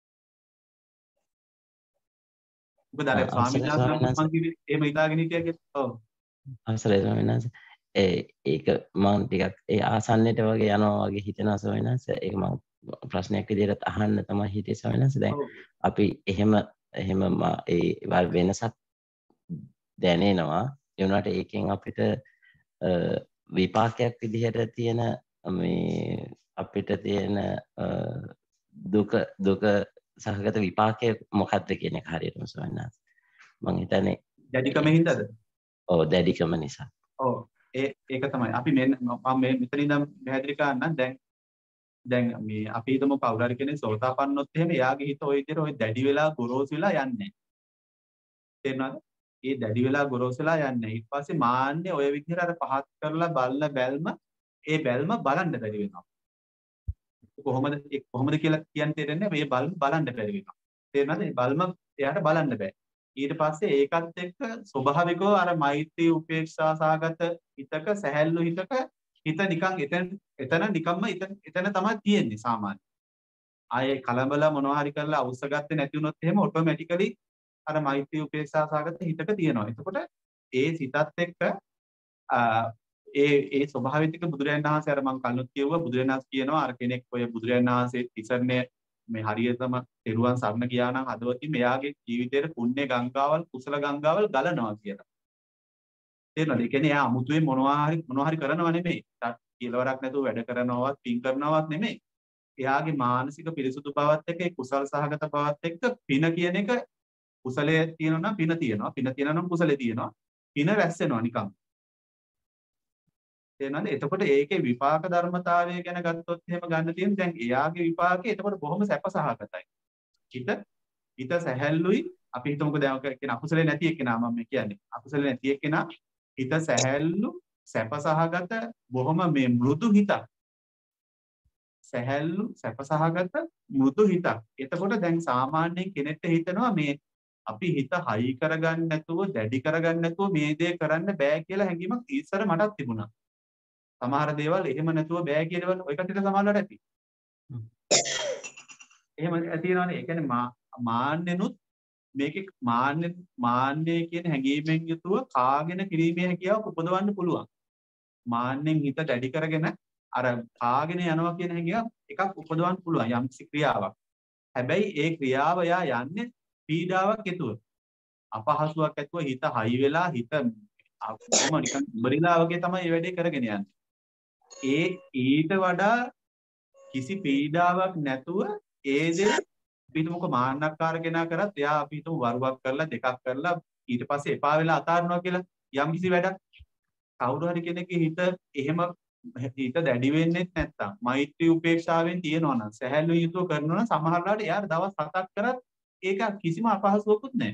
මොකද අර ස්වාමීන් වහන්සේ මම කිව්වේ එහෙම හිතාගෙන හිටියා කියලා. ඔව්. අවසරයි ස්වාමීන් වහන්සේ. ඒ ඒක මම ටිකක් ඒ ආසන්නයට වගේ යනවා වගේ හිතනවා ස්වාමීන් වහන්සේ. ඒක මම ප්‍රශ්නයක් විදිහට අහන්න තමයි හිතේ ස්වාමීන් වහන්සේ. දැන් අපි එහෙම එහෙම ඒ වෙනසක් දැනෙනවා. ඒ වුණාට ඒකෙන් අපිට විපාකයක් විදිහට තියෙන මේ අපිට තියෙන දුක දුක සහගත විපාකය මොකක්ද කියන එක හරියටම ස්වාමීන් වහන්සේ. මම හිතන්නේ දැඩිකම හින්දාද? ඔව් දැඩිකම නිසා. ඔව් ඒ ඒක තමයි. අපි මෙන්න මම මේ මෙතන ඉඳන් පැහැදිලි කරන්නම්. දැන් දැන් මේ අපි හිතමු කවුරු හරි කෙනෙක් සෝතාපන්නොත් එහෙම එයාගේ හිත ওই විදිහට ওই දැඩි වෙලා ගොරෝසු වෙලා යන්නේ. තේරෙනවද? ඒ දැඩි වෙලා ගොරෝසු වෙලා යන්නේ. ඊට පස්සේ මාන්නේ ওই විදිහට අර පහත් කරලා බලන බැල්ම ඒ බැල්ම බලන්න බැරි වෙනවා. කොහොමද ඒ කොහොමද කියලා කියන්න තේරෙන්නේ මේ බලම බලන්න බැරි වෙනවා. තේරෙනවද? මේ බලම එයාට බලන්න බෑ. ඊට පස්සේ ඒකත් එක්ක ස්වභාවිකව අර මෛත්‍රී උපේක්ෂා සාගත හිතක සැහැල්ලු හිතක හිත නිකන් එතන එතන නිකම්ම එතන එතන තමයි තියෙන්නේ සාමාන්‍ය. ආයේ කලබල මොනවා හරි කරලා අවශ්‍ය ගත්තේ නැති වුණොත් එහෙම ඔටෝමැටිකලි අර මෛත්‍රී උපේක්ෂා සාගත හිතක තියෙනවා. එතකොට ඒ සිතත් එක්ක ඒ ඒ ස්වභාවයෙන් ටික බුදුරජාණන් වහන්සේ අර මම කලින් කියුවා බුදුරජාණන් වහන්සේ කියනවා අර කෙනෙක් ඔය බුදුරජාණන් වහන්සේ තිසරණය මේ හරියටම තෙරුවන් සරණ ගියා නම් හදවතින් මෙයාගේ ජීවිතේට පුණ්‍ය ගංගාවල් කුසල ගංගාවල් ගලනවා කියලා. තේරෙනවද? ඒ කියන්නේ එයා අමුතුවෙන් මොනවා හරි මොනවා හරි කරනව නෙමෙයි. කියලාවරක් නැතුව වැඩ කරනවවත් පින් කරනවත් නෙමෙයි. එයාගේ මානසික පිරිසුදු බවත් එක්ක ඒ කුසල් සහගත බවත් එක්ක පින කියන එක කුසලයේ තියෙනවා නම් පින තියෙනවා. පින තියෙනවා නම් කුසලයේ තියෙනවා. පින රැස් වෙනවා නිකන්. තේරෙනවද? එතකොට ඒකේ විපාක ධර්මතාවය ගැන ගත්තොත් එහෙම ගන්න තියෙන දැන් එයාගේ විපාකේ එතකොට බොහොම සැපසහගතයි. හිත හිත සැහැල්ලුයි. අපි හිතමුකෝ දැන් කියන අකුසලේ නැති එක්කෙනා මම කියන්නේ. අකුසලේ නැති එක්කෙනා හිත සැහැල්ලු සැපසහගත බොහොම මේ මෘදු හිතක්. සැහැල්ලු සැපසහගත මෘදු හිතක්. එතකොට දැන් සාමාන්‍යයෙන් කෙනෙක්ට හිතනවා මේ අපි හිත හයි කරගන්න නැතුව දැඩි කරගන්න නැතුව මේ දේ කරන්න බෑ කියලා හැඟීමක් ඊස්සර මටත් තිබුණා. සමහර දේවල් එහෙම නැතුව බෑ කියනවනේ ඔය කටියට සමහරවල්ට ඇති. එහෙම ඇතිනවනේ. ඒ කියන්නේ මාන්නෙනුත් මේකේ මාන්නේ මාන්නේ කියන හැඟීමෙන් යුතුව කාගෙන කිරීමේ හැකියාව උපදවන්න පුළුවන්. මාන්නෙන් හිත දැඩි කරගෙන අර කාගෙන යනවා කියන හැඟීම එකක් උපදවන්න පුළුවන් යම් ක්‍රියාවක්. හැබැයි ඒ ක්‍රියාව යා යන්නේ පීඩාවක් ඇතුව. අපහසුයක් ඇතුව හිත හයි වෙලා හිත කොහොම නිකන් බරිලා වගේ තමයි මේ වැඩේ කරගෙන යන්නේ. ඒ ඊට වඩා කිසි පීඩාවක් නැතුව ඒ දේ පිටුමක මාන්නක්කාර කෙනා කරත් එයා අපි හිතමු වරුවක් කරලා දෙකක් කරලා ඊට පස්සේ එපා වෙලා අතාරිනවා කියලා යම් කිසි වැඩක් කවුරු හරි කෙනෙක්ගේ හිත එහෙම හිත දැඩි වෙන්නේ නැත්තම් මෛත්‍රී උපේක්ෂාවෙන් තියනවා නම් සැහැල්ලු යුතුව කරනවා නම් සමහරවිට එයාට දවස් හතක් කරත් ඒක කිසිම අපහසුවකුත් නැහැ.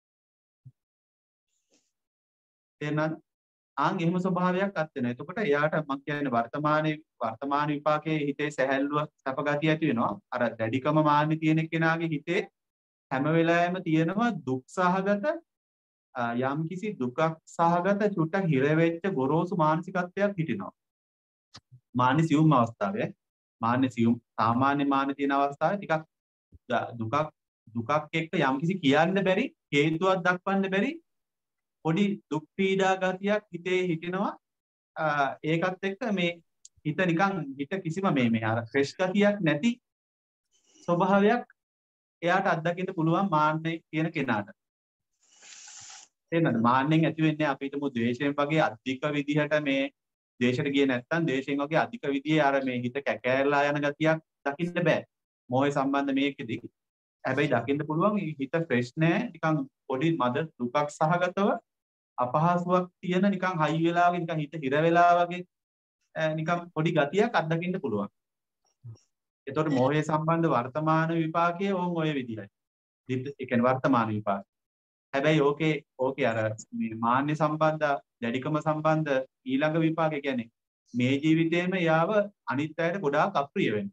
එහෙනම් ආන් එහෙම ස්වභාවයක් අත් වෙනවා. එතකොට එයාට මම කියන්නේ වර්තමානයේ වර්තමාන විපාකයේ හිතේ සැහැල්ලුව සැපගතිය ඇති වෙනවා. අර දැඩිකම මාන්නේ තියෙන කෙනාගේ හිතේ හැම වෙලාවෙම තියෙනවා දුක් සහගත යම් කිසි දුකක් සහගත චුට්ටක් හිර වෙච්ච ගොරෝසු මානසිකත්වයක් හිටිනවා. මාන්නේ සියුම් අවස්ථාවේ මාන්නේ සියුම් සාමාන්‍ය මාන්නේ තියෙන අවස්ථාවේ ටිකක් දුකක් දුකක් එක්ක යම් කිසි කියන්න බැරි හේතුවක් දක්වන්න බැරි පොඩි දුක් පීඩා ගතියක් හිතේ හිටිනවා. ඒකත් එක්ක මේ හිත නිකන් හිත කිසිම මේ මේ අර ෆ්‍රෙෂ් ගතියක් නැති ස්වභාවයක් එයාට අත්දකින්න පුළුවන් මාන්නේ කියන කෙනාට. එහෙනම් මාන්නෙන් ඇති වෙන්නේ අපි හිතමු ද්වේෂයෙන් වගේ අධික විදිහට මේ ද්වේෂයට ගියේ නැත්නම් ද්වේෂයෙන් වගේ අධික විදිහේ අර මේ හිත කැකෑරලා යන ගතියක් දකින්න බෑ. මොහේ සම්බන්ධ මේකෙදි. හැබැයි දකින්න පුළුවන් හිත ෆ්‍රෙෂ් නෑ නිකන් පොඩි මද දුකක් සහගතව අපහසුයක් තියෙන නිකන් හයි වෙලා වගේ නිකන් හිත හිර වෙලා වගේ නිකන් පොඩි ගතියක් අත්දකින්න පුළුවන්. එතකොට මෝහය සම්බන්ධ වර්තමාන විපාකයේ ඕන් ඔය විදිහයි. ඒ කියන්නේ වර්තමාන විපාක. හැබැයි ඕකේ ඕකේ අර මේ මාන්‍ය සම්බන්ධ දැඩිකම සම්බන්ධ ඊළඟ විපාක කියන්නේ මේ ජීවිතේම යාව අනිත් අයට ගොඩාක් අප්‍රිය වෙනවා.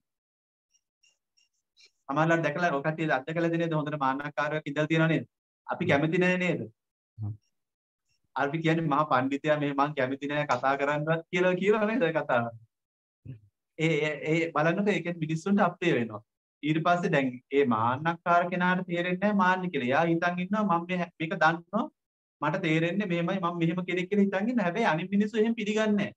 අමාලක් දැකලා ඔය කට්ටිය අත්දකලා දෙනේද හොඳට මාන්නකාරයක් ඉඳලා තියෙනව නේද? අපි කැමති නෑ නේද? අපි කියන්නේ මහා පඬිතයා මේ මං කැමති නෑ කතා කරන්නවත් කියලා කියලා නේද කතාව. ඒ ඒ බලන්නකෝ ඒකෙන් මිනිස්සුන්ට අප්‍රිය වෙනවා. ඊට පස්සේ දැන් ඒ මාන්නකාර කෙනාට තේරෙන්නේ නැහැ මාන්න කියලා. එයා හිතන් ඉන්නවා මම මේක දන්නවා මට තේරෙන්නේ මෙහෙමයි මම මෙහෙම කෙනෙක් කියලා හිතන් ඉන්න. හැබැයි අනිත් මිනිස්සු එහෙම පිළිගන්නේ නැහැ.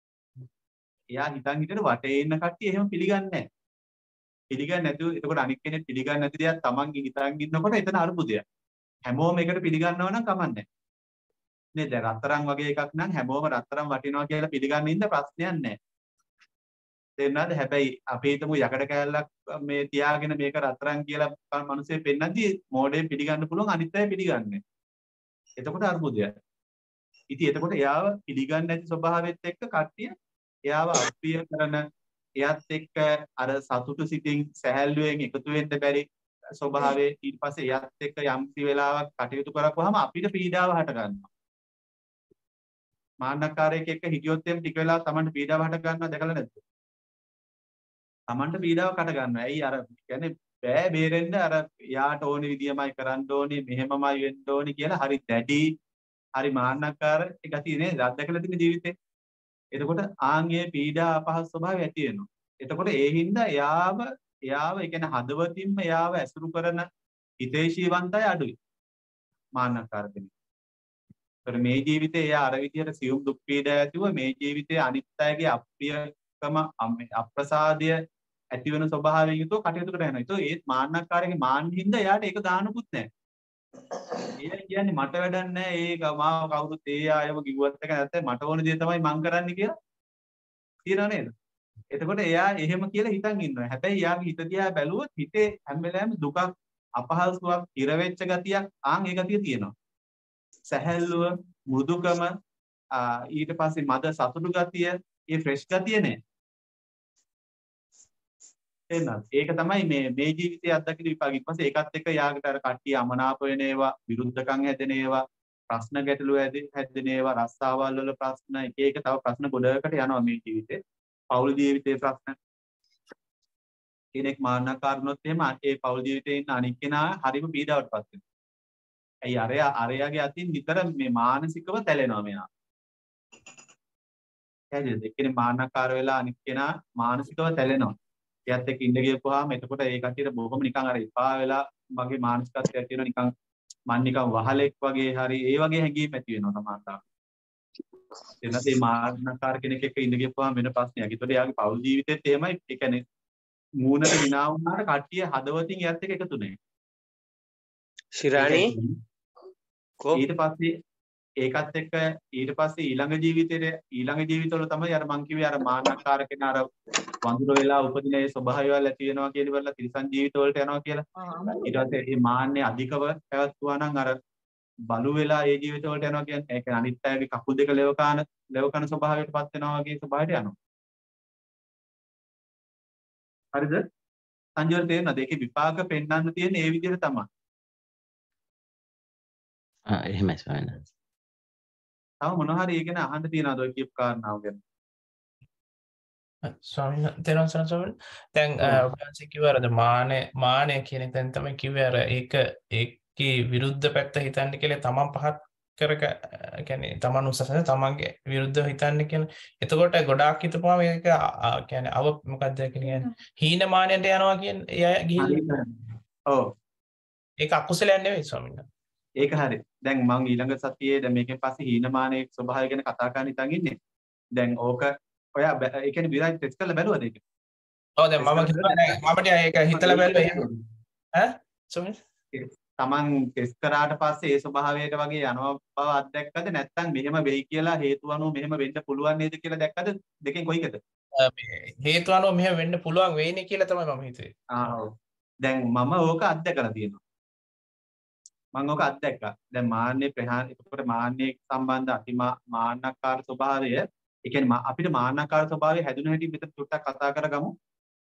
එයා හිතන් හිටියට වටේ ඉන්න කට්ටිය එහෙම පිළිගන්නේ නැහැ. පිළිගන්නේ නැතුව එතකොට අනිත් කෙනෙක් පිළිගන්නේ නැති දෙයක් Taman හිතන් ඉන්නකොට එතන අරුබුදයක්. හැමෝම ඒකට පිළිගන්නව නම් කමන්නේ නේද? රත්තරන් වගේ එකක් නම් හැමෝම රත්තරන් වටිනවා කියලා පිළිගන්න ඉන්න ප්‍රශ්නයක් නැහැ. තේරුණාද? හැබැයි අපි හිතමු යකඩ කෑල්ලක් මේ තියාගෙන මේක රත්තරන් කියලා මිනිස්සේ පෙන්නද්දී මෝඩයෙන් පිළිගන්න පුළුවන් අනිත් අය පිළිගන්නේ. එතකොට අරුබුදයක්. ඉතින් එතකොට එයාව පිළිගන්නේ නැති ස්වභාවයත් එක්ක කට්ටිය එයාව අප්‍රිය කරන එයත් එක්ක අර සතුටු සිතින් සැහැල්ලුවෙන් එකතු වෙන්න බැරි ස්වභාවයේ ඊට පස්සේ එයත් එක්ක යම්සි වෙලාවක් කටයුතු කරපුවාම අපිට පීඩාව හට ගන්නවා. මාන්නකාරයෙක් එක්ක හිටියොත් එම් ටික වෙලාවක් Tamanට පීඩාව හට ගන්නවා දැකලා නැද්ද? Tamanට පීඩාව කට ගන්නවා. ඇයි අර කියන්නේ බෑ බේරෙන්න අර යාට ඕනි විදියමයි කරන්න ඕනි මෙහෙමමයි වෙන්න ඕනි කියලා හරි දැඩි හරි මාන්නකාර ඒ ගතිය නේද? අත්දැකලා තියෙන ජීවිතේ. එතකොට ආන්ගේ පීඩා අපහසු ස්වභාවය ඇති වෙනවා. එතකොට ඒ හින්දා එයාව එයාව ඒ කියන්නේ හදවතින්ම එයාව ඇසුරු කරන හිතේශීවන්තය අඩුයි. මාන්නකාර කෙනෙක්. ඒතර මේ ජීවිතේ එයා අර විදියට සියුම් දුක් පීඩා ඇතිව මේ ජීවිතේ අනිත් අයගේ අප්‍රියකම අප්‍රසාදය ඇති වෙන ස්වභාවයෙන් යුතුව කටයුතු කරගෙන යනවා. ඒතෝ ඒත් මාන්නකාරගේ මාන්න හින්දා එයාට ඒක දානකුත් නැහැ. ඒ කියන්නේ මට වැඩක් නැහැ ඒක මාව කවුරුත් ඒ ආයව කිව්වත් එක නැත්නම් මට ඕන දේ තමයි මං කරන්නේ කියලා තියනව නේද? එතකොට එයා එහෙම කියලා හිතන් ඉන්නවා. හැබැයි එයාගේ හිත දිහා බැලුවොත් හිතේ හැම වෙලාවෙම දුකක් අපහසුයක් ඉර වෙච්ච ගතියක් ආන් ඒ ගතිය තියෙනවා. සැහැල්ලුව මෘදුකම ඊට පස්සේ මද සතුටු ගතිය ඒ ෆ්‍රෙෂ් ගතිය නෑ. එහෙනම් ඒක තමයි මේ මේ ජීවිතයේ අත්දකින විපාක. ඊට පස්සේ ඒකත් එක්ක යාකට අර කට්ටිය අමනාප වෙන ඒවා, විරුද්ධකම් හැදෙන ඒවා, ප්‍රශ්න ගැටලු හැදෙන ඒවා, රස්සාවල් වල ප්‍රශ්න, එක එක තව ප්‍රශ්න ගොඩකට යනවා මේ ජීවිතේ. පෞල් ජීවිතයේ ප්‍රශ්න. කෙනෙක් මාන්නකාර වුණොත් එහෙම ඒ පෞල් ජීවිතේ ඉන්න අනික් කෙනා හරිම පීඩාවටපත් වෙනවා. ඇයි අරයා අරයාගේ අතින් නිතර මේ මානසිකව තැලෙනවා මෙයා. එහෙනම් එක්කෙනෙක් මාන්නකාර වෙලා අනික් කෙනා මානසිකව තැලෙනවා. එයාත් එක්ක ඉඳ ගියපුවාම එතකොට ඒ කටියට බොහොම නිකන් අර එපා වෙලා මගේ මානසිකත්වයක් ඇති වෙනවා නිකන් මන් නිකන් වහලෙක් වගේ හරි ඒ වගේ හැඟීම් ඇති වෙනවා සමහරවිට. එනත් මේ මාන්නකාර කෙනෙක් එක්ක ඉඳ ගියපුවාම වෙන ප්‍රශ්නයක්. ඒතකොට එයාගේ පෞල් ජීවිතෙත් එහෙමයි. ඒ කියන්නේ මූණට විනා වුණාට කට්ටිය හදවතින් එයාත් එක්ක එකතු වෙනවා. ශිරාණි කො ඊට පස්සේ ඒකත් එක්ක ඊට පස්සේ ඊළඟ ජීවිතේ ඊළඟ ජීවිතවල තමයි අර මං කිව්වේ අර මාන්නකාර කෙනා අර වඳුර වෙලා උපදින ඒ ස්වභාවයවල ඇති වෙනවා කියලා ඉවරලා තිරිසන් ජීවිතවලට යනවා කියලා. ඊට පස්සේ මේ මාන්නේ අධිකව පැවතුවා නම් අර බලු වෙලා ඒ ජීවිතවලට යනවා කියන්නේ ඒක අනිත් අයගේ කකුල් දෙක ලෙව කාන ලෙව කන ස්වභාවයටපත් වෙනවා වගේ ස්වභාවයට යනවා. හරිද? සංජෝර තේරෙනවද? ඒකේ විපාක පෙන්වන්න තියෙන ඒ විදිහට තමයි. ආ එහෙමයි ස්වාමීනි. තව මොන හරි ඒ ගැන අහන්න තියනවද ඔය කියපු කාරණාව ගැන? ස්වාමීන් වහන්සේ ස්වාමීන් දැන් ඔබවහන්සේ කිව්වා අර මාන මානය කියන එක දැන් තමයි කිව්වේ අර ඒක ඒකේ විරුද්ධ පැත්ත හිතන්න කියලා තමන් පහත් කරක කියන්නේ තමන් උසස් නැහැ තමන්ගේ විරුද්ධව හිතන්න කියන. එතකොට ගොඩාක් හිතපුවාම ඒක කියන්නේ අව මොකක්ද කියන්නේ හීනමානයට යනවා කියන්නේ ගිහිල්ලා. ඔව්. ඒක අකුසලයක් නෙවෙයි ස්වාමීන් වහන්සේ. ඒක හරි. දැන් මම ඊළඟ සතියේ දැන් මේකෙන් පස්සේ හීනමානයේ ස්වභාවය ගැන කතා කරන්න හිතන් ඉන්නේ. දැන් ඕක ඔයා ඒ කියන්නේ විරාජ් ටෙස්ට් කරලා බැලුවද ඒක? ඔව් දැන් මම හිතුවා නෑ මම ටික ඒක හිතලා බැලුවා එහෙම. ඈ සොමිස් තමන් ටෙස්ට් කරාට පස්සේ ඒ ස්වභාවයට වගේ යනවා බව අත්දැක්කද නැත්නම් මෙහෙම වෙයි කියලා හේතු අනුව මෙහෙම වෙන්න පුළුවන් නේද කියලා දැක්කද? දෙකෙන් කොයිකද? මේ හේතු අනුව මෙහෙම වෙන්න පුළුවන් වෙයිනේ කියලා තමයි මම හිතුවේ. ආ ඔව්. දැන් මම ඕක අත්දැකලා තියෙනවා. මම ඕක අත්දැක්කා. දැන් මාන්නේ ප්‍රහාණ එතකොට මාන්නේ සම්බන්ධ අතිමා මාන්නකාර ස්වභාවය ඒ කියන්නේ අපිට මාන්නකාර ස්වභාවය හැදුන හැටි මෙතන චුට්ටක් කතා කරගමු.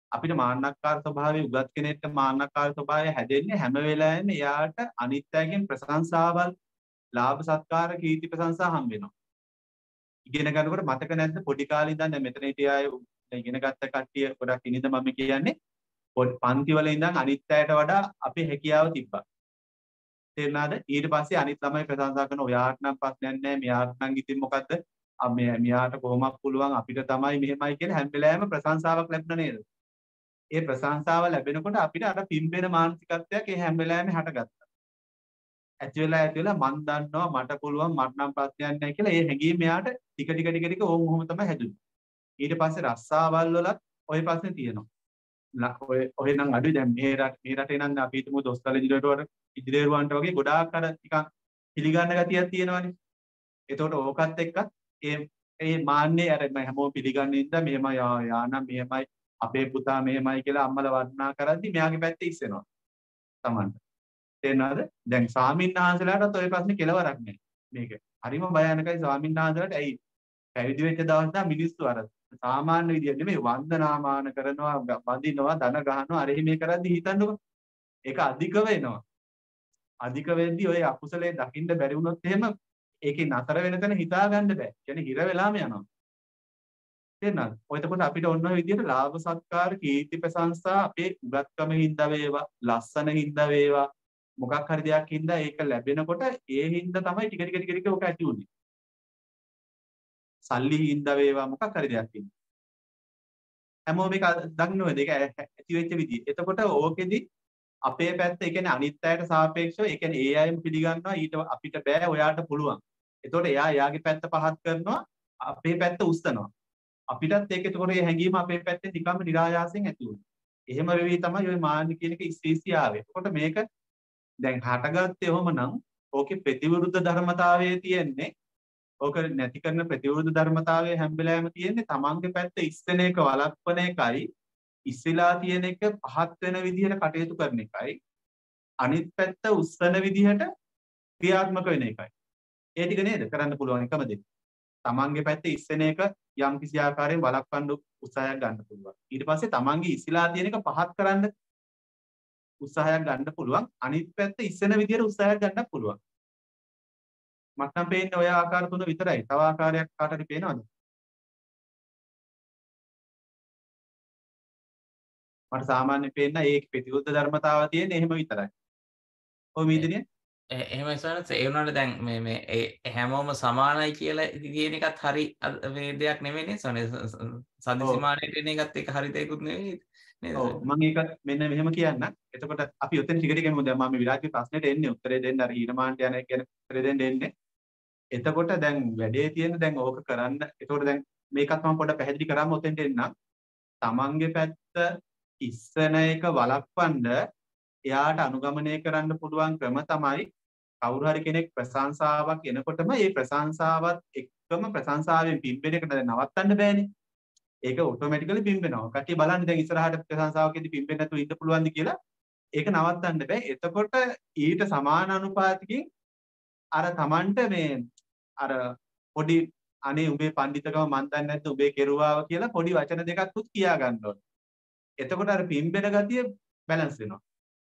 අපිට මාන්නක්කාර ස්වභාවය උගත් කෙනෙක්ට මාන්නක්කාර ස්වභාවය හැදෙන්නේ හැම වෙලාවෙම එයාට අනිත් අයගෙන් ප්‍රශංසාවල් ලාභ සත්කාර කීර්ති ප්‍රශංසා හම් වෙනවා. ඉගෙන ගන්නකොට මතක නැද්ද පොඩි කාලේ ඉඳන් දැන් මෙතන හිටිය අය ඉගෙන ගත්ත කට්ටිය ගොඩක් ඉනින්ද මම කියන්නේ පන්ති වල ඉඳන් අනිත් අයට වඩා අපේ හැකියාව තිබ්බා. තේරුණාද? ඊට පස්සේ අනිත් ළමයි ප්‍රශංසා කරන ඔයාට නම් ප්‍රශ්නයක් නැහැ මෙයාට නම් ඉතින් මොකද්ද? මේ මෙයාට කොහොමද පුළුවන් අපිට තමයි මෙහෙමයි කියන හැම වෙලාවෙම ප්‍රශංසාවක් ලැබුණා නේද? ඒ ප්‍රශංසාව ලැබෙනකොට අපිට අර පිම්බෙන මානසිකත්වයක් ඒ හැම වෙලාවෙම හටගත්තා. ඇති වෙලා ඇති වෙලා මන් දන්නවා මට පුළුවන් මට නම් ප්‍රශ්නයක් නැහැ කියලා ඒ හැඟීම එයාට ටික ටික ටික ටික ඕම් ඔහොම තමයි හැදුනේ. ඊට පස්සේ රස්සාවල් වලත් ওই ප්‍රශ්නේ තියෙනවා. ඔය ඔය නම් අඩුයි දැන් මේ රට මේ රටේ නම් අපි හිතමු දොස්තර ඉදිරියට ඉදිරියරුවන්ට වගේ ගොඩාක් අර ටිකක් පිළිගන්න ගතියක් තියෙනවානේ. එතකොට ඕකත් එක්ක ඒ ඒ මාන්නේ අර මම හැමෝම පිළිගන්නේ ඉඳලා මෙහෙමයි යානම් මෙහෙමයි අපේ පුතා මෙහෙමයි කියලා අම්මලා වර්ණනා කරද්දි මෙයාගේ පැත්තේ ඉස්සෙනවා. Tamanට. තේරෙනවද? දැන් ස්වාමීන් වහන්සේලාටත් ওই ප්‍රශ්නේ කෙලවරක් නැහැ. මේක. හරිම භයානකයි ස්වාමීන් වහන්සේලාට. ඇයි? පැවිදි වෙච්ච දවස් දා මිනිස්සු අර සාමාන්‍ය විදියට නෙමෙයි වන්දනාමාන කරනවා, වඳිනවා, දන ගහනවා, අර මේ කරද්දි හිතන්නකො. ඒක අධික වෙනවා. අධික වෙද්දි ඔය අකුසලයේ දකින්න බැරි වුණොත් එහෙම ඒකේ නතර වෙන තැන හිතා ගන්න බෑ. කියන්නේ හිර වෙලාම යනවා. තේරෙනවද? ඔය එතකොට අපිට ඔන්න ඔය විදියට ලාභ සත්කාර කීර්ති ප්‍රශංසා අපේ උගත්කම හින්දා වේවා, ලස්සන හින්දා වේවා, මොකක් හරි දෙයක් හින්දා ඒක ලැබෙනකොට ඒ හින්දා තමයි ටික ටික ටික ටික ඔක ඇති උනේ. සල්ලි හින්දා වේවා මොකක් හරි දෙයක් හින්දා. හැමෝම මේක දන්නවද? ඒක ඇති වෙච්ච විදිය. එතකොට ඕකෙදි අපේ පැත්ත ඒ කියන්නේ අනිත් අයට සාපේක්ෂව ඒ කියන්නේ ඒ අයම පිළිගන්නවා ඊට අපිට බෑ ඔයාට පුළුවන්. එතකොට එයා එයාගේ පැත්ත පහත් කරනවා අපේ පැත්ත උස්සනවා. අපිටත් ඒක එතකොට මේ හැඟීම අපේ පැත්තෙන් නිකම්ම નિરાයාසයෙන් ඇති වෙනවා. එහෙම වෙවි තමයි ওই මාන්න කියන එක ඉස්සීසී ආවේ. එතකොට මේක දැන් හටගත්තේ ඔහොම නම් ඕකේ ප්‍රතිවිරුද්ධ ධර්මතාවයේ තියෙන්නේ ඕක නැති කරන ප්‍රතිවිරුද්ධ ධර්මතාවයේ හැම වෙලාවෙම තියෙන්නේ තමන්ගේ පැත්ත ඉස්සෙන එක වළක්වන එකයි ඉස්සෙලා තියෙන එක පහත් වෙන විදිහට කටයුතු කරන එකයි අනිත් පැත්ත උස්සන විදිහට ක්‍රියාත්මක වෙන එකයි. ඒ ටික නේද කරන්න පුළුවන් එකම දේ. තමන්ගේ පැත්තේ ඉස්සෙන එක යම් කිසි ආකාරයෙන් වළක්වන්න උත්සාහයක් ගන්න පුළුවන්. ඊට පස්සේ තමන්ගේ ඉස්සලා තියෙන එක පහත් කරන්න උත්සාහයක් ගන්න පුළුවන්. අනිත් පැත්ත ඉස්සෙන විදිහට උත්සාහයක් ගන්න පුළුවන්. මට නම් පේන්නේ ඔය ආකාර තුන විතරයි. තව ආකාරයක් කාටද පේනවද? මට සාමාන්‍යයෙන් පේන්න ඒක ප්‍රතිවිරුද්ධ ධර්මතාව තියෙන එහෙම විතරයි. ඔය විදිහනේ එහෙම සනත් ඒ වුණාට දැන් මේ මේ හැමෝම සමානයි කියලා කියන එකත් හරි මේ දෙයක් නෙමෙයිනේ සනේ සදිසිමානයට එන එකත් ඒක හරි දෙයක්ුත් නෙවෙයි නේද? ඔව් මම ඒක මෙන්න මෙහෙම කියන්න. එතකොට අපි ඔතන ටික ටික එමු. දැන් මම විරාජ්ගේ ප්‍රශ්නෙට එන්නේ උත්තරේ දෙන්න අර හීනමාන්ට යන කියන උත්තරේ දෙන්න එන්නේ. එතකොට දැන් වැඩේ තියෙන දැන් ඕක කරන්න. එතකොට දැන් මේකත් මම පොඩ්ඩක් පැහැදිලි කරාම ඔතෙන්ට එන්නම්. තමන්ගේ පැත්ත ඉස්සන එක වළක්වන්න එයාට අනුගමනය කරන්න පුළුවන් ක්‍රම තමයි කවුරු හරි කෙනෙක් ප්‍රශංසාවක් එනකොටම මේ ප්‍රශංසාවත් එක්කම ප්‍රශංසාවෙන් පිම්බෙන එක නවත්තන්න බෑනේ. ඒක ඔටෝමැටිකලි පිම්බෙනවා. කට්ටිය බලන්න දැන් ඉස්සරහට ප්‍රශංසාවකදී පිම්බෙන්නේ නැතුව ඉන්න පුළුවන්ද කියලා. ඒක නවත්තන්න බෑ. එතකොට ඊට සමාන අනුපාතකින් අර Tamanට මේ අර පොඩි අනේ උඹේ පඬිතකම මන් දන්නේ නැද්ද උඹේ කෙරුවාව කියලා පොඩි වචන දෙකක් උත් කියා ගන්න ඕනේ. එතකොට අර පිම්බෙන ගතිය බැලන්ස් වෙනවා.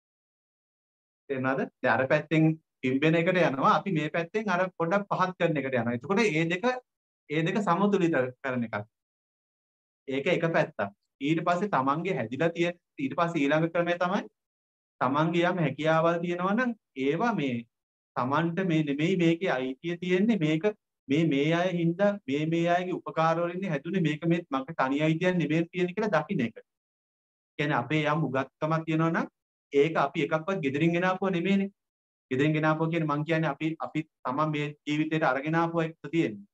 තේරුණාද? දැන් අර පැත්තෙන් පිම්බෙන එකට යනවා අපි මේ පැත්තෙන් අර පොඩක් පහත් කරන එකට යනවා. එතකොට මේ දෙක මේ දෙක සමතුලිත කරන එකක්. ඒක එක පැත්තක්. ඊට පස්සේ තමන්ගේ හැදිලා තියෙන ඊට පස්සේ ඊළඟ ක්‍රමය තමයි තමන්ගේ යම් හැකියාවල් තියෙනවා නම් ඒවා මේ තමන්ට මේ නෙමෙයි මේකේ අයිතිය තියෙන්නේ මේක මේ මේ අය හින්දා මේ මේ අයගේ උපකාර වලින් හැදුනේ මේක මේ මගේ තනි අයිතියක් නෙමෙයි තියෙන්නේ කියලා දකින්න එක. කියන්නේ අපේ යම් උගත්කමක් තියෙනවා නම් ඒක අපි එකක්වත් gedirin ගෙනාපුව නෙමෙයිනේ. gedirin ගෙනාපුව කියන්නේ මං කියන්නේ අපි අපි තමන් මේ ජීවිතේට අරගෙන ආපුව එක තියෙන්නේ.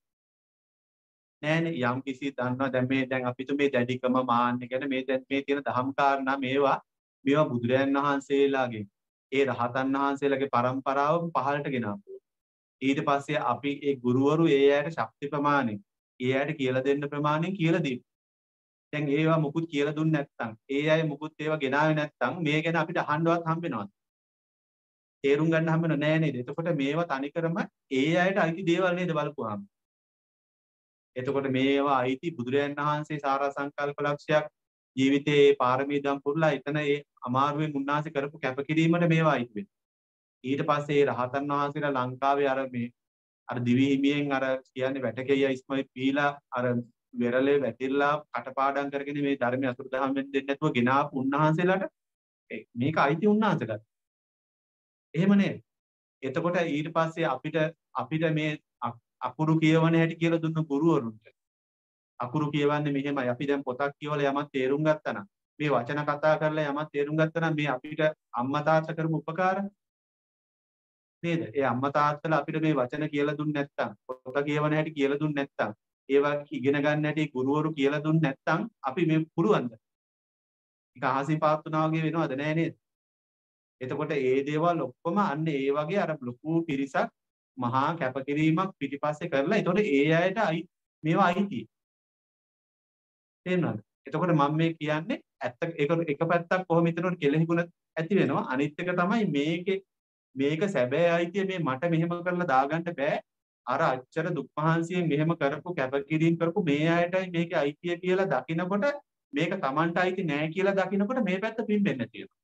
නෑනේ යම් කිසි දන්නවා දැන් මේ දැන් අපිට මේ දැඩිකම මාන්න ගැන මේ දැන් මේ තියෙන දහම් කාරණා මේවා මේවා බුදුරයන් වහන්සේලාගේ ඒ රහතන් වහන්සේලාගේ පරම්පරාව පහළට ගෙනාවා. ඊට පස්සේ අපි ඒ ගුරුවරු ඒ අයට ශක්ති ප්‍රමාණය ඒ අයට කියලා දෙන්න ප්‍රමාණය කියලා දෙන්න. දැන් ඒවා මුකුත් කියලා දුන්නේ නැත්නම් ඒ අය මුකුත් ඒවා ගෙනාවේ නැත්නම් මේ ගැන අපිට අහන්නවත් හම්බෙනවද? තේරුම් ගන්න හම්බෙනව නෑ නේද? එතකොට මේවා තනිකරම ඒ අයට අයිති දේවල් නේද බලපුවාම. එතකොට මේවා අයිති බුදුරයන් වහන්සේ සාරා සංකල්ප ලක්ෂයක් ජීවිතයේ පාරමී දම් පුරලා එතන ඒ අමාරුවෙන් උන්වහන්සේ කරපු කැපකිරීමට මේවා අයිති වෙනවා. ඊට පස්සේ රහතන් වහන්සේලා ලංකාවේ අර මේ අර දිවි හිමියෙන් අර කියන්නේ වැටකෙය ඉස්මයි පීලා අර වෙරළේ වැටිලා කටපාඩම් කරගෙන මේ ධර්මය අසුරදහම් වෙන්න දෙන්නේ නැතුව ගෙනාපු උන්වහන්සේලාට මේක අයිති උන්වහන්සේලාට. එහෙම නේද? එතකොට ඊට පස්සේ අපිට අපිට මේ අකුරු කියවන හැටි කියලා දුන්න ගුරුවරුන්ට අකුරු කියවන්නේ මෙහෙමයි. අපි දැන් පොතක් කියවලා යමක් තේරුම් ගත්තා නම් මේ වචන කතා කරලා යමක් තේරුම් ගත්තා නම් මේ අපිට අම්මා තාත්තා කරපු උපකාර නේද? ඒ අම්මා තාත්තලා අපිට මේ වචන කියලා දුන්නේ නැත්තම් පොත කියවන හැටි කියලා දුන්නේ නැත්තම් ඒවා ඉගෙන ගන්න හැටි ගුරුවරු කියලා දුන්නේ නැත්තම් අපි මේ පුරුවන්ද? ඒක අහසින් පාත් වුණා වගේ වෙනවද නෑ නේද? එතකොට ඒ දේවල් ඔක්කොම අන්න ඒ වගේ අර ලොකු පිරිසක් මහා කැපකිරීමක් පිටිපස්සේ කරලා එතකොට ඒ අයට මේවා අයිති. තේරුණාද? එතකොට මම මේ කියන්නේ ඇත්ත ඒක එක පැත්තක් කොහොම හිතනකොට කෙලෙහිගුණ ඇති වෙනවා. අනිත් එක තමයි මේකේ මේක සැබෑ අයිතිය මේ මට මෙහෙම කරලා දාගන්න බෑ. අර අච්චර දුක් මහන්සියෙන් මෙහෙම කරපු කැපකිරීම කරපු මේ අයටයි මේකේ අයිතිය කියලා දකිනකොට මේක Tamanට අයිති නෑ කියලා දකිනකොට මේ පැත්ත පිම්බෙන්නේ නැති වෙනවා.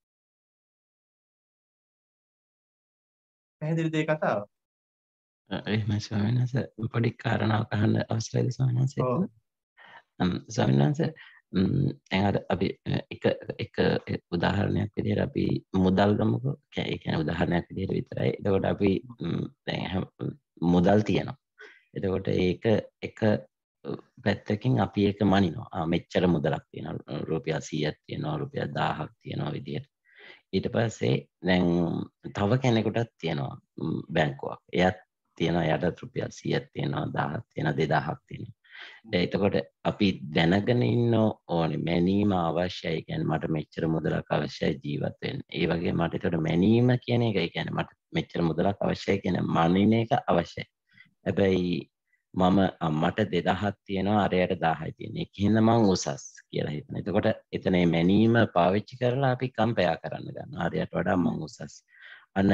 පැහැදිලිද ඒ කතාව? එහෙමයි ස්වාමීන් වහන්සේ. පොඩි කාරණාවක් අහන්න අවශ්‍යයිද ස්වාමීන් වහන්සේ? ස්වාමීන් වහන්සේ එහර අපි එක එක උදාහරණයක් විදිහට අපි මුදල් ගමුකෝ. ඒ කියන්නේ උදාහරණයක් විදිහට විතරයි. එතකොට අපි දැන් මුදල් තියනවා. එතකොට ඒක එක පැත්තකින් අපි ඒක මනිනවා. මෙච්චර මුදලක් තියෙනවා. රුපියල් සීයක් තියෙනවා, රුපියල් දහයක් තියෙනවා විදිහට. ඊට පස්සේ දැන් තව කෙනෙකුටත් තියෙනවා බැංකුවක්. එයාත් තියෙනවා යට රුපියල් සීයක් තියෙනවා, දහයක් තියෙනවා, දෙදාහක් තියෙනවා. එතකොට අපි දැනගෙන ඉන්න ඕනේ මැනීම අවශ්‍යයි. කියන්නේ මට මෙච්චර මුදලක් අවශ්‍යයි ජීවත් වෙන්න. ඒ වගේ මට ඒකට මැනීම කියන එක, ඒ කියන්නේ මට මෙච්චර මුදලක් අවශ්‍යයි කියන මනින එක අවශ්‍යයි. හැබැයි මම මට දෙදාහක් තියෙනවා, අරයට දහයයි තියෙනවා. ඒකින්ද මං උසස් කියලා හිතන. එතකොට එතන මේ මැනීම පාවිච්චි කරලා අපි කම්පයා කරන්න ගන්නවා. අරයට වඩා මං උසස්. අන්න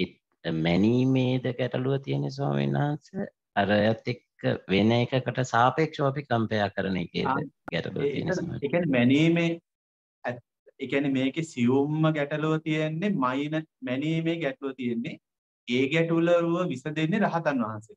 මැනීමේද ගැටලුව තියෙන ස්වාමීන් වහන්සේ අරයත් එක්ක වෙන එකකට සාපේක්ෂව අපි කම්පයා කරන එකේද ගැටලුව තියෙන ස්වාමීන් වහන්සේ. ඒ කියන්නේ මැනීමේ ඒ කියන්නේ මේකේ සියුම්ම ගැටලුව තියෙන්නේ මයින මැනීමේ ගැටලුව තියෙන්නේ. ඒ ගැටලුව විසඳෙන්නේ රහතන් වහන්සේට.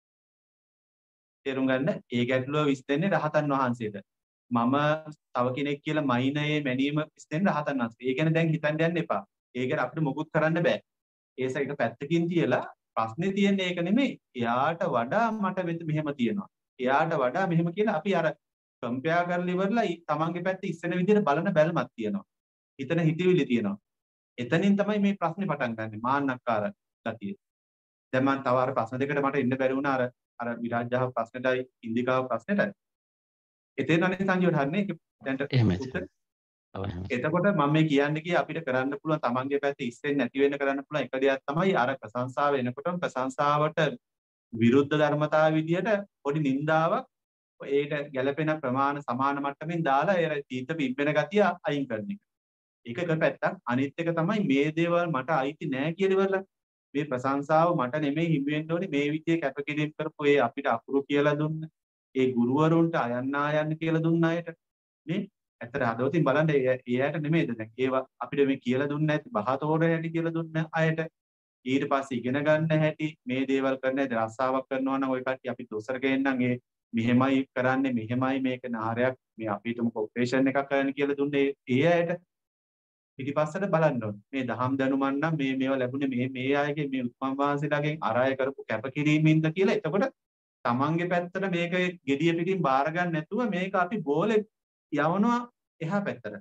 තේරුම් ගන්න. ඒ ගැටලුව විසඳෙන්නේ රහතන් වහන්සේට. මම තව කෙනෙක් කියලා මයිනයේ මැනීම විසඳෙන්නේ රහතන් වහන්සේ. ඒ කියන්නේ දැන් හිතන්න යන්න එපා. ඒකට අපිට මොකුත් කරන්න බෑ. ඒස එක පැත්තකින් තියලා ප්‍රශ්නේ තියෙන්නේ ඒක නෙමෙයි. එයාට වඩා මට මෙහෙම තියෙනවා. එයාට වඩා මෙහෙම කියලා අපි අර කම්පෙයාර් කරලා ඉවරලා තමන්ගේ පැත්ත ඉස්සෙන විදිහට බලන බැල්මක් තියෙනවා. හිතන හිතවිලි තියෙනවා. එතනින් තමයි මේ ප්‍රශ්නේ පටන් ගන්නෙ. මාන්නක්කාර ගතිය. දැන් මම තව අර ප්‍රශ්න දෙකට මට ඉන්න බැරි වුණා අර අර විරාජ්‍යව ප්‍රශ්නෙටයි ඉන්දිකාව ප්‍රශ්නෙටයි. එතන අනේ සංජීවට හරිනේ දැන්ට උත්තර. එතකොට මම මේ කියන්නේ කී අපිට කරන්න පුළුවන් තමන්ගේ පැත්තේ ඉස්සෙන් නැති වෙන්න කරන්න පුළුවන් එක දෙයක් තමයි අර ප්‍රශංසාව එනකොටම ප්‍රශංසාවට විරුද්ධ ධර්මතාව විදියට පොඩි නින්දාවක් ඒකට ගැළපෙන ප්‍රමාණ සමාන මට්ටමින් දාලා ඒ තීත පිම්බෙන ගතිය අයින් කරන එක. ඒක එක පැත්තක්. අනිත් එක තමයි මේ දේවල් මට අයිති නෑ කියලා ඉවරලා මේ ප්‍රශංසාව මට නෙමෙයි හිමි වෙන්න ඕනේ මේ විදිහේ කැපකිරීම කරපු ඒ අපිට අකුරු කියලා දුන්න ඒ ගුරුවරුන්ට අයන්න ආයන්න කියලා දුන්න අයට නේ ඇත්තට හදවතින් බලන්න ඒ අයට නෙමෙයිද දැන් ඒවා අපිට මේ කියලා දුන්න නැති බහතෝර හැටි කියලා දුන්න අයට ඊට පස්සේ ඉගෙන ගන්න හැටි මේ දේවල් කරන හැටි රස්සාවක් කරනවා නම් ওই කට්ටිය අපි දොසර ගේන්නම් ඒ මෙහෙමයි කරන්නේ මෙහෙමයි මේක නාරයක් මේ අපිටම ඔපරේෂන් එකක් කරන්න කියලා දුන්නේ ඒ අයට පිටිපස්සට බලන්න ඕනේ. මේ දහම් දැනුමන් නම් මේ මේවා ලැබුණේ මේ මේ අයගේ මේ උත්මන් වහන්සේලාගෙන් අරාය කරපු කැපකිරීමින්ද කියලා. එතකොට තමන්ගේ පැත්තට මේක gediya පිටින් බාර ගන්න නැතුව මේක අපි බෝලේ යවනවා එහා පැත්තට.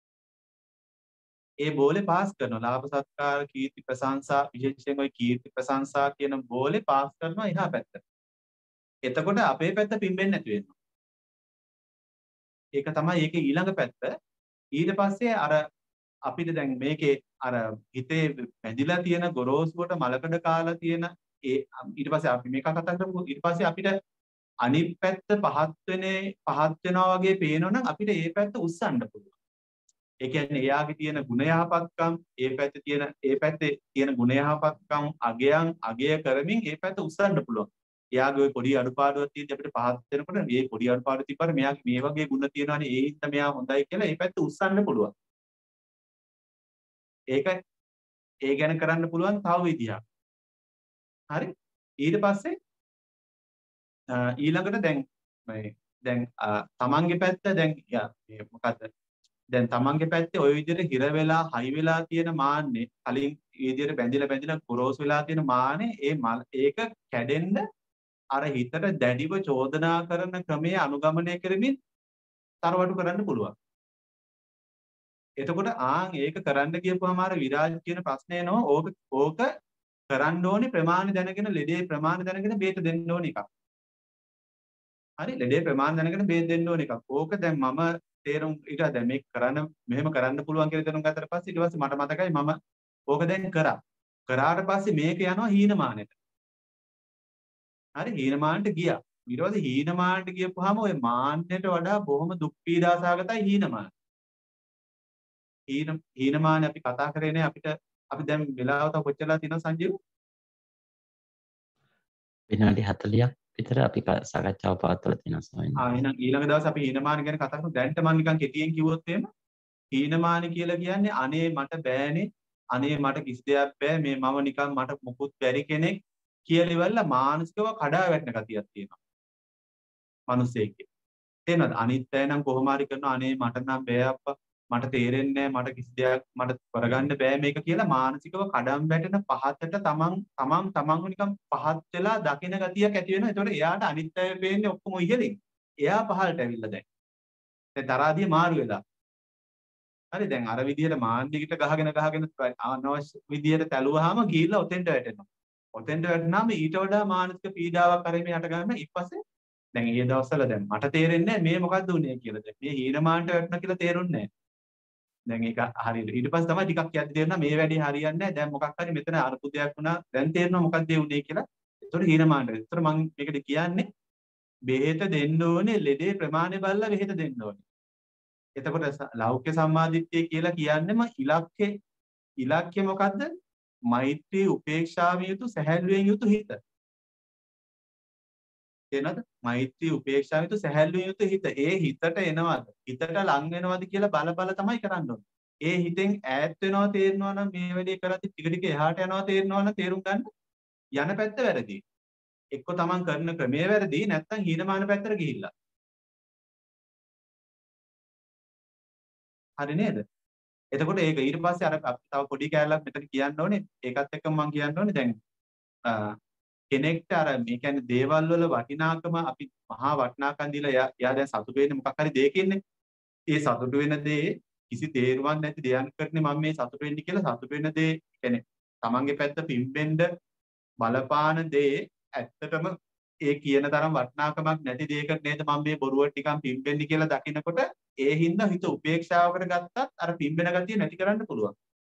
ඒ බෝලේ පාස් කරනවා. ලාභ සත්කාර කීර්ති ප්‍රශංසා විශේෂයෙන් ওই කීර්ති ප්‍රශංසා කියන බෝලේ පාස් කරනවා එහා පැත්තට. එතකොට අපේ පැත්ත පිම්බෙන්නේ නැති වෙනවා. ඒක තමයි ඒකේ ඊළඟ පැත්ත. ඊට පස්සේ අර අපිට දැන් මේකේ අර හිතේ බැඳිලා තියෙන ගොරෝසුවට මලකඩ කාලා තියෙන ඒ ඊට පස්සේ අපි මේක කතා කරමු. ඊට පස්සේ අපිට අනිත් පැත්ත පහත් වෙනේ පහත් වෙනවා වගේ පේනවනම් අපිට ඒ පැත්ත උස්සන්න පුළුවන්. ඒ කියන්නේ එයාගේ තියෙන ගුණ යහපත්කම්, ඒ පැත්තේ තියෙන ඒ පැත්තේ තියෙන ගුණ යහපත්කම් අගයන් අගය කරමින් ඒ පැත්ත උස්සන්න පුළුවන්. එයාගේ ওই පොඩි අඩුපාඩුවක් තියෙද්දි අපිට පහත් වෙනකොට මේ පොඩි අඩුපාඩු තිබ්බට මෙයාගේ මේ වගේ ගුණ තියෙනවානේ ඒ හින්දා මෙයා හොඳයි කියලා ඒ පැත්ත උස්සන්න පුළුවන්. ඒක ඒ ගැන කරන්න පුළුවන් තව විදියක්. හරි? ඊට පස්සේ ඊළඟට දැන් මේ දැන් තමන්ගේ පැත්ත දැන් මේ මොකද්ද? දැන් තමන්ගේ පැත්තේ ওই විදිහට හිර වෙලා හයි වෙලා තියෙන මාන්නේ කලින් මේ විදිහට බැඳිලා බැඳිලා ගොරෝසු වෙලා තියෙන මාන්නේ ඒ ඒක කැඩෙන්න අර හිතට දැඩිව චෝදනා කරන ක්‍රමයේ අනුගමනය කරමින් තරවටු කරන්න පුළුවන්. එතකොට ආන් ඒක කරන්න කියපුවාම අර විරාජ් කියන ප්‍රශ්නේ එනවා ඕක ඕක කරන්න ඕනේ ප්‍රමාණ දැනගෙන ලෙඩේ ප්‍රමාණ දැනගෙන බේත දෙන්න ඕනේ එකක්. හරි ලෙඩේ ප්‍රමාණ දැනගෙන බේත දෙන්න ඕනේ එකක්. ඕක දැන් මම තේරුම් ඊට දැන් මේක කරන්න මෙහෙම කරන්න පුළුවන් කියලා තේරුම් ගත්තට පස්සේ ඊට පස්සේ මට මතකයි මම ඕක දැන් කරා. කරාට පස්සේ මේක යනවා හීනමානෙට. හරි හීනමානට ගියා. ඊට පස්සේ හීනමානට ගියපුවාම ওই මාන්නයට වඩා බොහොම දුක් පීඩා සහගතයි හීනමාන. හීන හීනමාන අපි කතා කරේ නේ අපිට අපි දැන් වෙලාව තව කොච්චරලා තියෙනවද සංජීව? විනාඩි හතළියක් විතර අපි සාකච්ඡාව පවත්වලා තියෙනවා ස්වාමීනි. ආ එහෙනම් ඊළඟ දවසේ අපි හීනමාන ගැන කතා කරමු. දැන්ට මම නිකන් කෙටියෙන් කිව්වොත් එහෙම හීනමාන කියලා කියන්නේ අනේ මට බෑනේ අනේ මට කිසි දෙයක් බෑ මේ මම නිකන් මට මුකුත් බැරි කෙනෙක් කියලා ඉවරලා මානසිකව කඩා වැටෙන ගතියක් තියෙනවා. මිනිස්සෙක්ගේ. තේරෙනවද? අනිත් අය නම් කොහොම හරි කරනවා අනේ මට නම් බෑ අප්පා මට තේරෙන්නේ නැහැ මට කිසි දෙයක් මට කරගන්න බෑ මේක කියලා මානසිකව කඩම් වැටෙන පහතට තමන් තමන් තමන්ව නිකන් පහත් වෙලා දකින ගතියක් ඇති වෙනවා. ඒතකොට එයාට අනිත් අය පේන්නේ ඔක්කොම ඉහළින්. එයා පහළට ඇවිල්ලා දැන්. දැන් තරහාදිය මාරු වෙලා. හරි දැන් අර විදිහට මාන්දිකට ගහගෙන ගහගෙන අනවශ්‍ය විදිහට තැළුවාම ගිහිල්ලා ඔතෙන්ට වැටෙනවා. ඔතෙන්ට වැටුනාම ඊට වඩා මානසික පීඩාවක් කරේ යට ගන්න ඊපස්සේ දැන් ඊයේ දවස්වල දැන් මට තේරෙන්නේ මේ මොකද්ද උනේ කියලා. දැන් මේ හීනමාන්ට වැටුණා කියලා තේරුන්නේ නැහැ. දැන් ඒක හරියට ඊට පස්සේ තමයි ටිකක් යද්දි තේරෙනවා මේ වැඩේ හරියන්නේ නැහැ. දැන් මොකක් හරි මෙතන අරුපුදයක් වුණා. දැන් තේරෙනවා මොකක්ද ඒ උනේ කියලා. ඒතකොට හීනමාන්ට. ඒතකොට මම මේකට කියන්නේ බෙහෙත දෙන්න ඕනේ ලෙඩේ ප්‍රමාණය බලලා බෙහෙත දෙන්න ඕනේ. එතකොට ලෞකික සම්මාදිට්ඨිය කියලා කියන්නේම ඉලක්කේ ඉලක්කය මොකද්ද? මෛත්‍රී උපේක්ෂාවෙන් යුතු සැහැල්ලුවෙන් යුතු හිත. තේනද? මෛත්‍රී උපේක්ෂාවෙන් යුතු සැහැල්ලුවෙන් යුතු හිත. ඒ හිතට එනවද? හිතට ලං වෙනවද කියලා බල බල තමයි කරන්න ඕනේ. ඒ හිතෙන් ඈත් වෙනවා තේරෙනවා නම් මේ වැඩේ කරද්දි ටික ටික එහාට යනවා තේරෙනවා නම් තේරුම් ගන්න යන පැත්ත වැරදි. එක්ක තමන් කරන ක්‍රමයේ වැරදි නැත්නම් හීනමාන පැත්තට ගිහිල්ලා. හරි නේද? එතකොට ඒක ඊට පස්සේ අර තව පොඩි කැලලක් මෙතන කියන්න ඕනේ. ඒකත් එක්කම මම කියන්න ඕනේ දැන් කෙනෙක්ට අර මේ කියන්නේ දේවල් වල වටිනාකම අපි මහා වටිනාකම් දීලා එයා දැන් සතුටු වෙන්නේ මොකක් හරි දෙයකින්නේ. ඒ සතුටු වෙන දේ කිසි තේරුමක් නැති දෙයක් කරන්නේ මම මේ සතුටු වෙන්නේ කියලා සතුටු වෙන දේ කියන්නේ තමන්ගේ පැත්ත පිම්බෙන්න බලපාන දේ ඇත්තටම ඒ කියන තරම් වටිනාකමක් නැති දෙයකට නේද මම මේ බොරුවට නිකන් පිම්බෙන්නේ කියලා දකිනකොට ඒ හින්දා හිත උපේක්ෂාවකට ගත්තත් අර පිම්බෙන ගතිය නැති කරන්න පුළුවන්.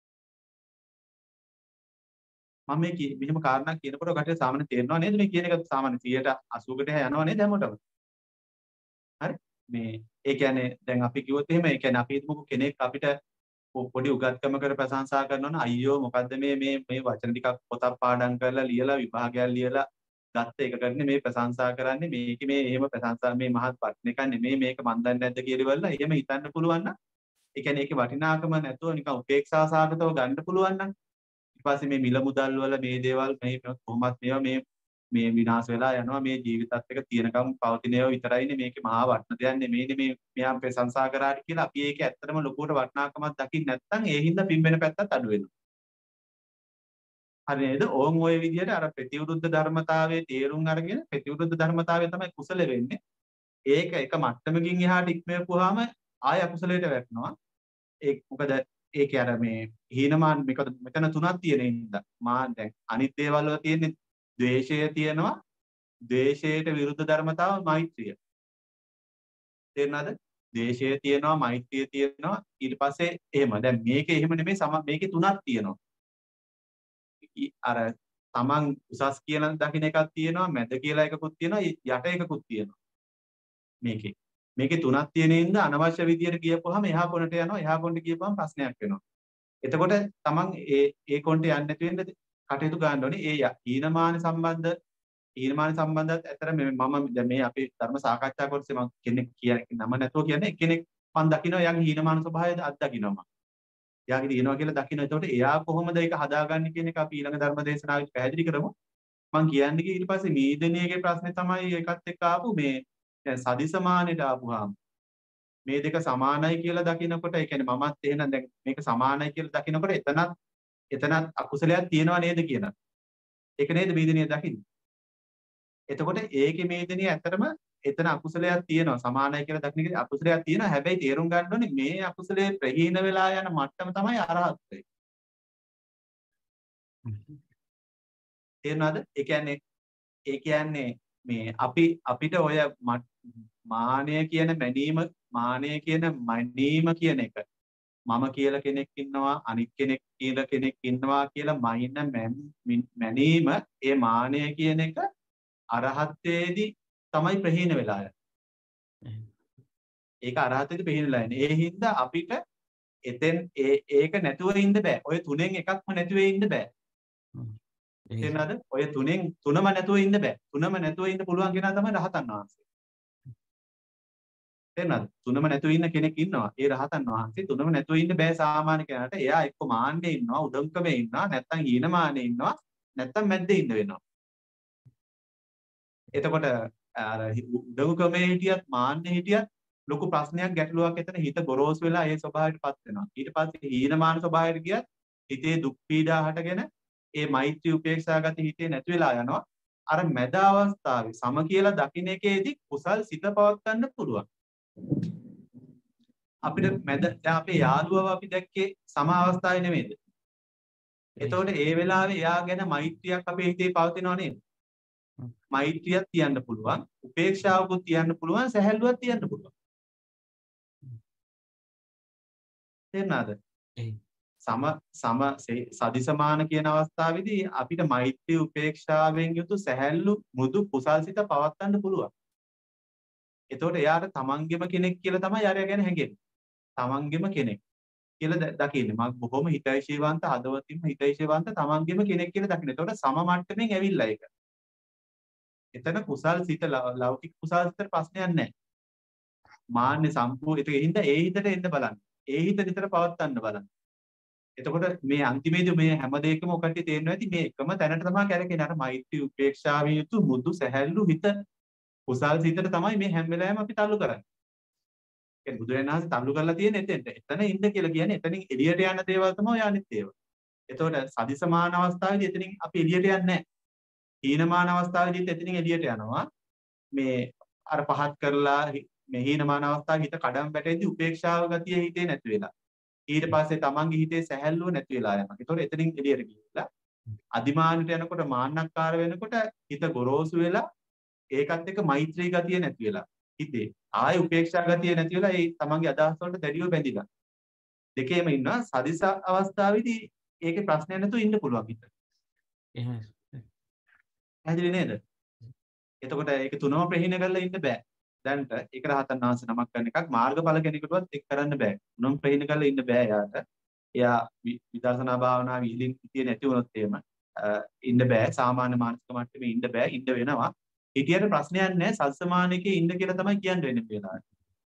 මම මේ මෙහෙම කාරණා කියනකොට ඔකට සාමාන්‍ය තේරෙනව නේද මේ කියන එක සාමාන්‍ය සියයට අසූවකට යනවා නේද හැමෝටම. හරි මේ ඒ කියන්නේ දැන් අපි කිව්වොත් එහෙම ඒ කියන්නේ අපි හිතමුකෝ කෙනෙක් අපිට පොඩි උගත්කමකට ප්‍රශංසා කරනවා නම් අයියෝ මොකද්ද මේ මේ මේ වචන ටිකක් පොතක් පාඩම් කරලා ලියලා විභාගයක් ලියලා ගත්ත එක කරන්නේ මේ ප්‍රශංසා කරන්නේ මේක මේ එහෙම ප්‍රශංසා මේ මහත් වටින එකක් නෙමෙයි මේක මන් දන්නේ නැද්ද කියලා ඉවරලා එහෙම හිතන්න පුළුවන් නම් ඒ කියන්නේ ඒකේ වටිනාකම නැතුව නිකන් උපේක්ෂා සාගතව ගන්න පුළුවන් නම් ඊට පස්සේ මේ මිල මුදල් වල මේ දේවල් මේ කොහොමත් මේවා මේ මේ විනාශ වෙලා යනවා මේ ජීවිතත් එක තියෙනකම් පවතින ඒවා විතරයිනේ මේකේ මහා වටින දෙයක් නෙමෙයිනේ මේ මෙයා ප්‍රශංසා කරාට කියලා අපි ඒක ඇත්තටම ලොකුවට වටිනාකමක් දකින්න නැත්නම් ඒ හින්දා පිම්බෙන පැත්තත් අඩු වෙනවා. හරි නේද? ඕන් ওই විදිහට අර ප්‍රතිවිරුද්ධ ධර්මතාවයේ තේරුම් අරගෙන ප්‍රතිවිරුද්ධ ධර්මතාවය තමයි කුසල වෙන්නේ. ඒක එක මට්ටමකින් එහාට ඉක්මවපුවාම ආය අකුසලයට වැටෙනවා. ඒක මොකද ඒකේ අර මේ හීනමාන මේක මෙතන තුනක් තියෙන ඉඳලා මා දැන් අනිත් දේවල් වල තියෙන්නේ ද්වේෂය තියෙනවා. ද්වේෂයට විරුද්ධ ධර්මතාව මෛත්‍රිය. තේරෙනවද? ද්වේෂය තියෙනවා මෛත්‍රිය තියෙනවා ඊට පස්සේ එහෙම. දැන් මේකේ එහෙම නෙමෙයි සම මේකේ තුනක් තියෙනවා. අර තමන් උසස් කියලා දකින්න එකක් තියෙනවා මැද කියලා එකකුත් තියෙනවා යට එකකුත් තියෙනවා මේකේ මේකේ තුනක් තියෙන ඉඳ අනවශ්‍ය විදියට ගියපුවාම එහා කොනට යනවා එහා කොනට ගියපුවාම ප්‍රශ්නයක් වෙනවා එතකොට තමන් ඒ ඒ කොනට යන්නේ නැති වෙන්න කටයුතු ගන්න ඕනේ ඒ හීනමාන සම්බන්ධ ඊර්මාන සම්බන්ධත් ඇතර මේ මම දැන් මේ අපි ධර්ම සාකච්ඡා කරද්දී මම කෙනෙක් කියන නම නැතුව කියන්නේ කෙනෙක් මම දකිනවා එයාගේ හීනමාන ස්වභාවය අත්දකින්නවා මම. එයාගේ දිනනවා කියලා දකින්න. එතකොට එයා කොහොමද ඒක හදාගන්නේ කියන එක අපි ඊළඟ ධර්ම දේශනාවෙත් පැහැදිලි කරමු. මම කියන්නේ ඊට පස්සේ මීදනියගේ ප්‍රශ්නේ තමයි ඒකත් එක්ක ආපු මේ දැන් සදිසමානෙට ආපුවාම මේ දෙක සමානයි කියලා දකිනකොට ඒ කියන්නේ මමත් එහෙනම් දැන් මේක සමානයි කියලා දකිනකොට එතනත් එතනත් අකුසලයක් තියෙනව නේද කියන. ඒක නේද මීදනිය දකින්නේ. එතකොට ඒකේ මේදෙනිය ඇත්තටම එතන අකුසලයක් තියෙනවා සමානයි කියලා දකින්න කිව්වේ අකුසලයක් තියෙනවා හැබැයි තේරුම් ගන්න ඕනේ මේ අකුසලයේ ප්‍රහීන වෙලා යන මට්ටම තමයි අරහත්ත්වය. තේරුණාද? ඒ කියන්නේ ඒ කියන්නේ මේ අපි අපිට ඔය මානය කියන මැනීම මානය කියන මැනීම කියන එක මම කියලා කෙනෙක් ඉන්නවා අනිත් කෙනෙක් කියලා කෙනෙක් ඉන්නවා කියලා මයින්න මැනීම ඒ මානය කියන එක අරහත්ත්වයේදී තමයි ප්‍රහීන වෙලා යන්නේ. ඒක අරහත්ත්වයේදී ප්‍රහීන වෙලා යන්නේ. ඒ හින්දා අපිට එතෙන් ඒ ඒක නැතුව ඉන්න බෑ. ඔය තුනෙන් එකක්ම නැතුව ඉන්න බෑ. තේරෙනවද? ඔය තුනෙන් තුනම නැතුව ඉන්න බෑ. තුනම නැතුව ඉන්න පුළුවන් කෙනා තමයි රහතන් වහන්සේ. තේරෙනවද? තුනම නැතුව ඉන්න කෙනෙක් ඉන්නවා. ඒ රහතන් වහන්සේ තුනම නැතුව ඉන්න බෑ සාමාන්‍ය කෙනාට. එයා එක්ක මාන්නේ ඉන්නවා, උදම්කමේ ඉන්නවා, නැත්තම් හීනමානේ ඉන්නවා, නැත්තම් මැද්දේ ඉන්න වෙනවා. එතකොට අර උදව්කමේ හිටියත් මාන්නේ හිටියත් ලොකු ප්‍රශ්නයක් ගැටලුවක් එතන හිත ගොරෝසු වෙලා ඒ ස්වභාවයටපත් වෙනවා. ඊට පස්සේ හීනමාන ස්වභාවයට ගියත් හිතේ දුක් පීඩා හටගෙන ඒ මෛත්‍රී උපේක්ෂා ගති හිතේ නැති වෙලා යනවා. අර මැද අවස්ථාවේ සම කියලා දකින්න එකේදී කුසල් සිත පවත්වන්න පුළුවන්. අපිට මැද දැන් අපේ යාළුවව අපි දැක්කේ සම අවස්ථාවේ නෙමෙයිද? එතකොට ඒ වෙලාවේ එයා ගැන මෛත්‍රියක් අපේ හිතේ පවතිනව නේද? මෛත්‍රියක් තියන්න පුළුවන්, උපේක්ෂාවකුත් තියන්න පුළුවන්, සැහැල්ලුවක් තියන්න පුළුවන්. තේරුණාද? සම සම සදිසමාන කියන අවස්ථාවේදී අපිට මෛත්‍රී උපේක්ෂාවෙන් යුතු සැහැල්ලු මෘදු කුසල්සිත පවත්වන්න පුළුවන්. එතකොට එයාට තමන්ගෙම කෙනෙක් කියලා තමයි යාරය ගැන හැඟෙන්නේ. තමන්ගෙම කෙනෙක් කියලා දකින්නේ. මම බොහොම හිතයිශීවන්ත හදවතින්ම හිතයිශීවන්ත තමන්ගෙම කෙනෙක් කියලා දකින්න. එතකොට සම මට්ටමින් ඇවිල්ලා ඒක. එතන කුසල් සිත ලෞකික කුසල් සිතට ප්‍රශ්නයක් නැහැ. මාන්නේ සම්පූර්ණ ඒක හින්දා ඒ හිතට එන්න බලන්න. ඒ හිත විතර පවත්වන්න බලන්න. එතකොට මේ අන්තිමේදී මේ හැම දෙයකම ඔකට තේරෙනවා ඇති මේ එකම තැනට තමයි කැරකෙන්නේ. අර මෛත්‍රී උපේක්ෂාවෙන් යුතු මුදු සැහැල්ලු හිත කුසල් සිතට තමයි මේ හැම වෙලාවෙම අපි තල්ලු කරන්නේ. ඒ බුදුරජාණන් වහන්සේ තල්ලු කරලා තියෙන එතෙන්ට. එතන ඉන්න කියලා කියන්නේ එතනින් එළියට යන දේවල් තමයි අනිත් ඒවා. එතකොට සදිසමාන අවස්ථාවේදී එතනින් අපි එළියට යන්නේ නැහැ. හීනමාන අවස්ථාවේදීත් එතනින් එළියට යනවා. මේ අර පහත් කරලා මේ හීනමාන අවස්ථාවේ හිත කඩම් වැටෙද්දී උපේක්ෂාව ගතිය හිතේ නැති වෙලා. ඊට පස්සේ තමන්ගේ හිතේ සැහැල්ලුව නැති වෙලා යනවා. ඒතකොට එතනින් එළියට ගිහිල්ලා අදිමානට යනකොට මාන්නක්කාර වෙනකොට හිත ගොරෝසු වෙලා ඒකත් එක්ක මෛත්‍රී ගතිය නැති වෙලා හිතේ ආය උපේක්ෂා ගතිය නැති වෙලා ඒ තමන්ගේ අදහස් වලට දැඩිව බැඳිලා දෙකේම ඉන්නවා. සදිස අවස්ථාවේදී ඒකේ ප්‍රශ්නයක් නැතුව ඉන්න පුළුවන් හිත. එහෙමයි. පැහැදිලි නේද? එතකොට ඒක තුනම ප්‍රහීන කරලා ඉන්න බෑ. දැන්ට ඒක රහතන් වහන්සේ නමක් කරන එකක් මාර්ගඵල කෙනෙකුටවත් එක් කරන්න බෑ. තුනම ප්‍රහීන කරලා ඉන්න බෑ යාට. එයා විදර්ශනා භාවනා විහිලින් හිතේ නැති වුණොත් එහෙම ඉන්න බෑ. සාමාන්‍ය මානසික මට්ටමේ ඉන්න බෑ. ඉන්න වෙනවා. හිතියට ප්‍රශ්නයක් නැහැ. සල්සමානකේ ඉන්න කියලා තමයි කියන්න වෙන්නේ වෙලාවට.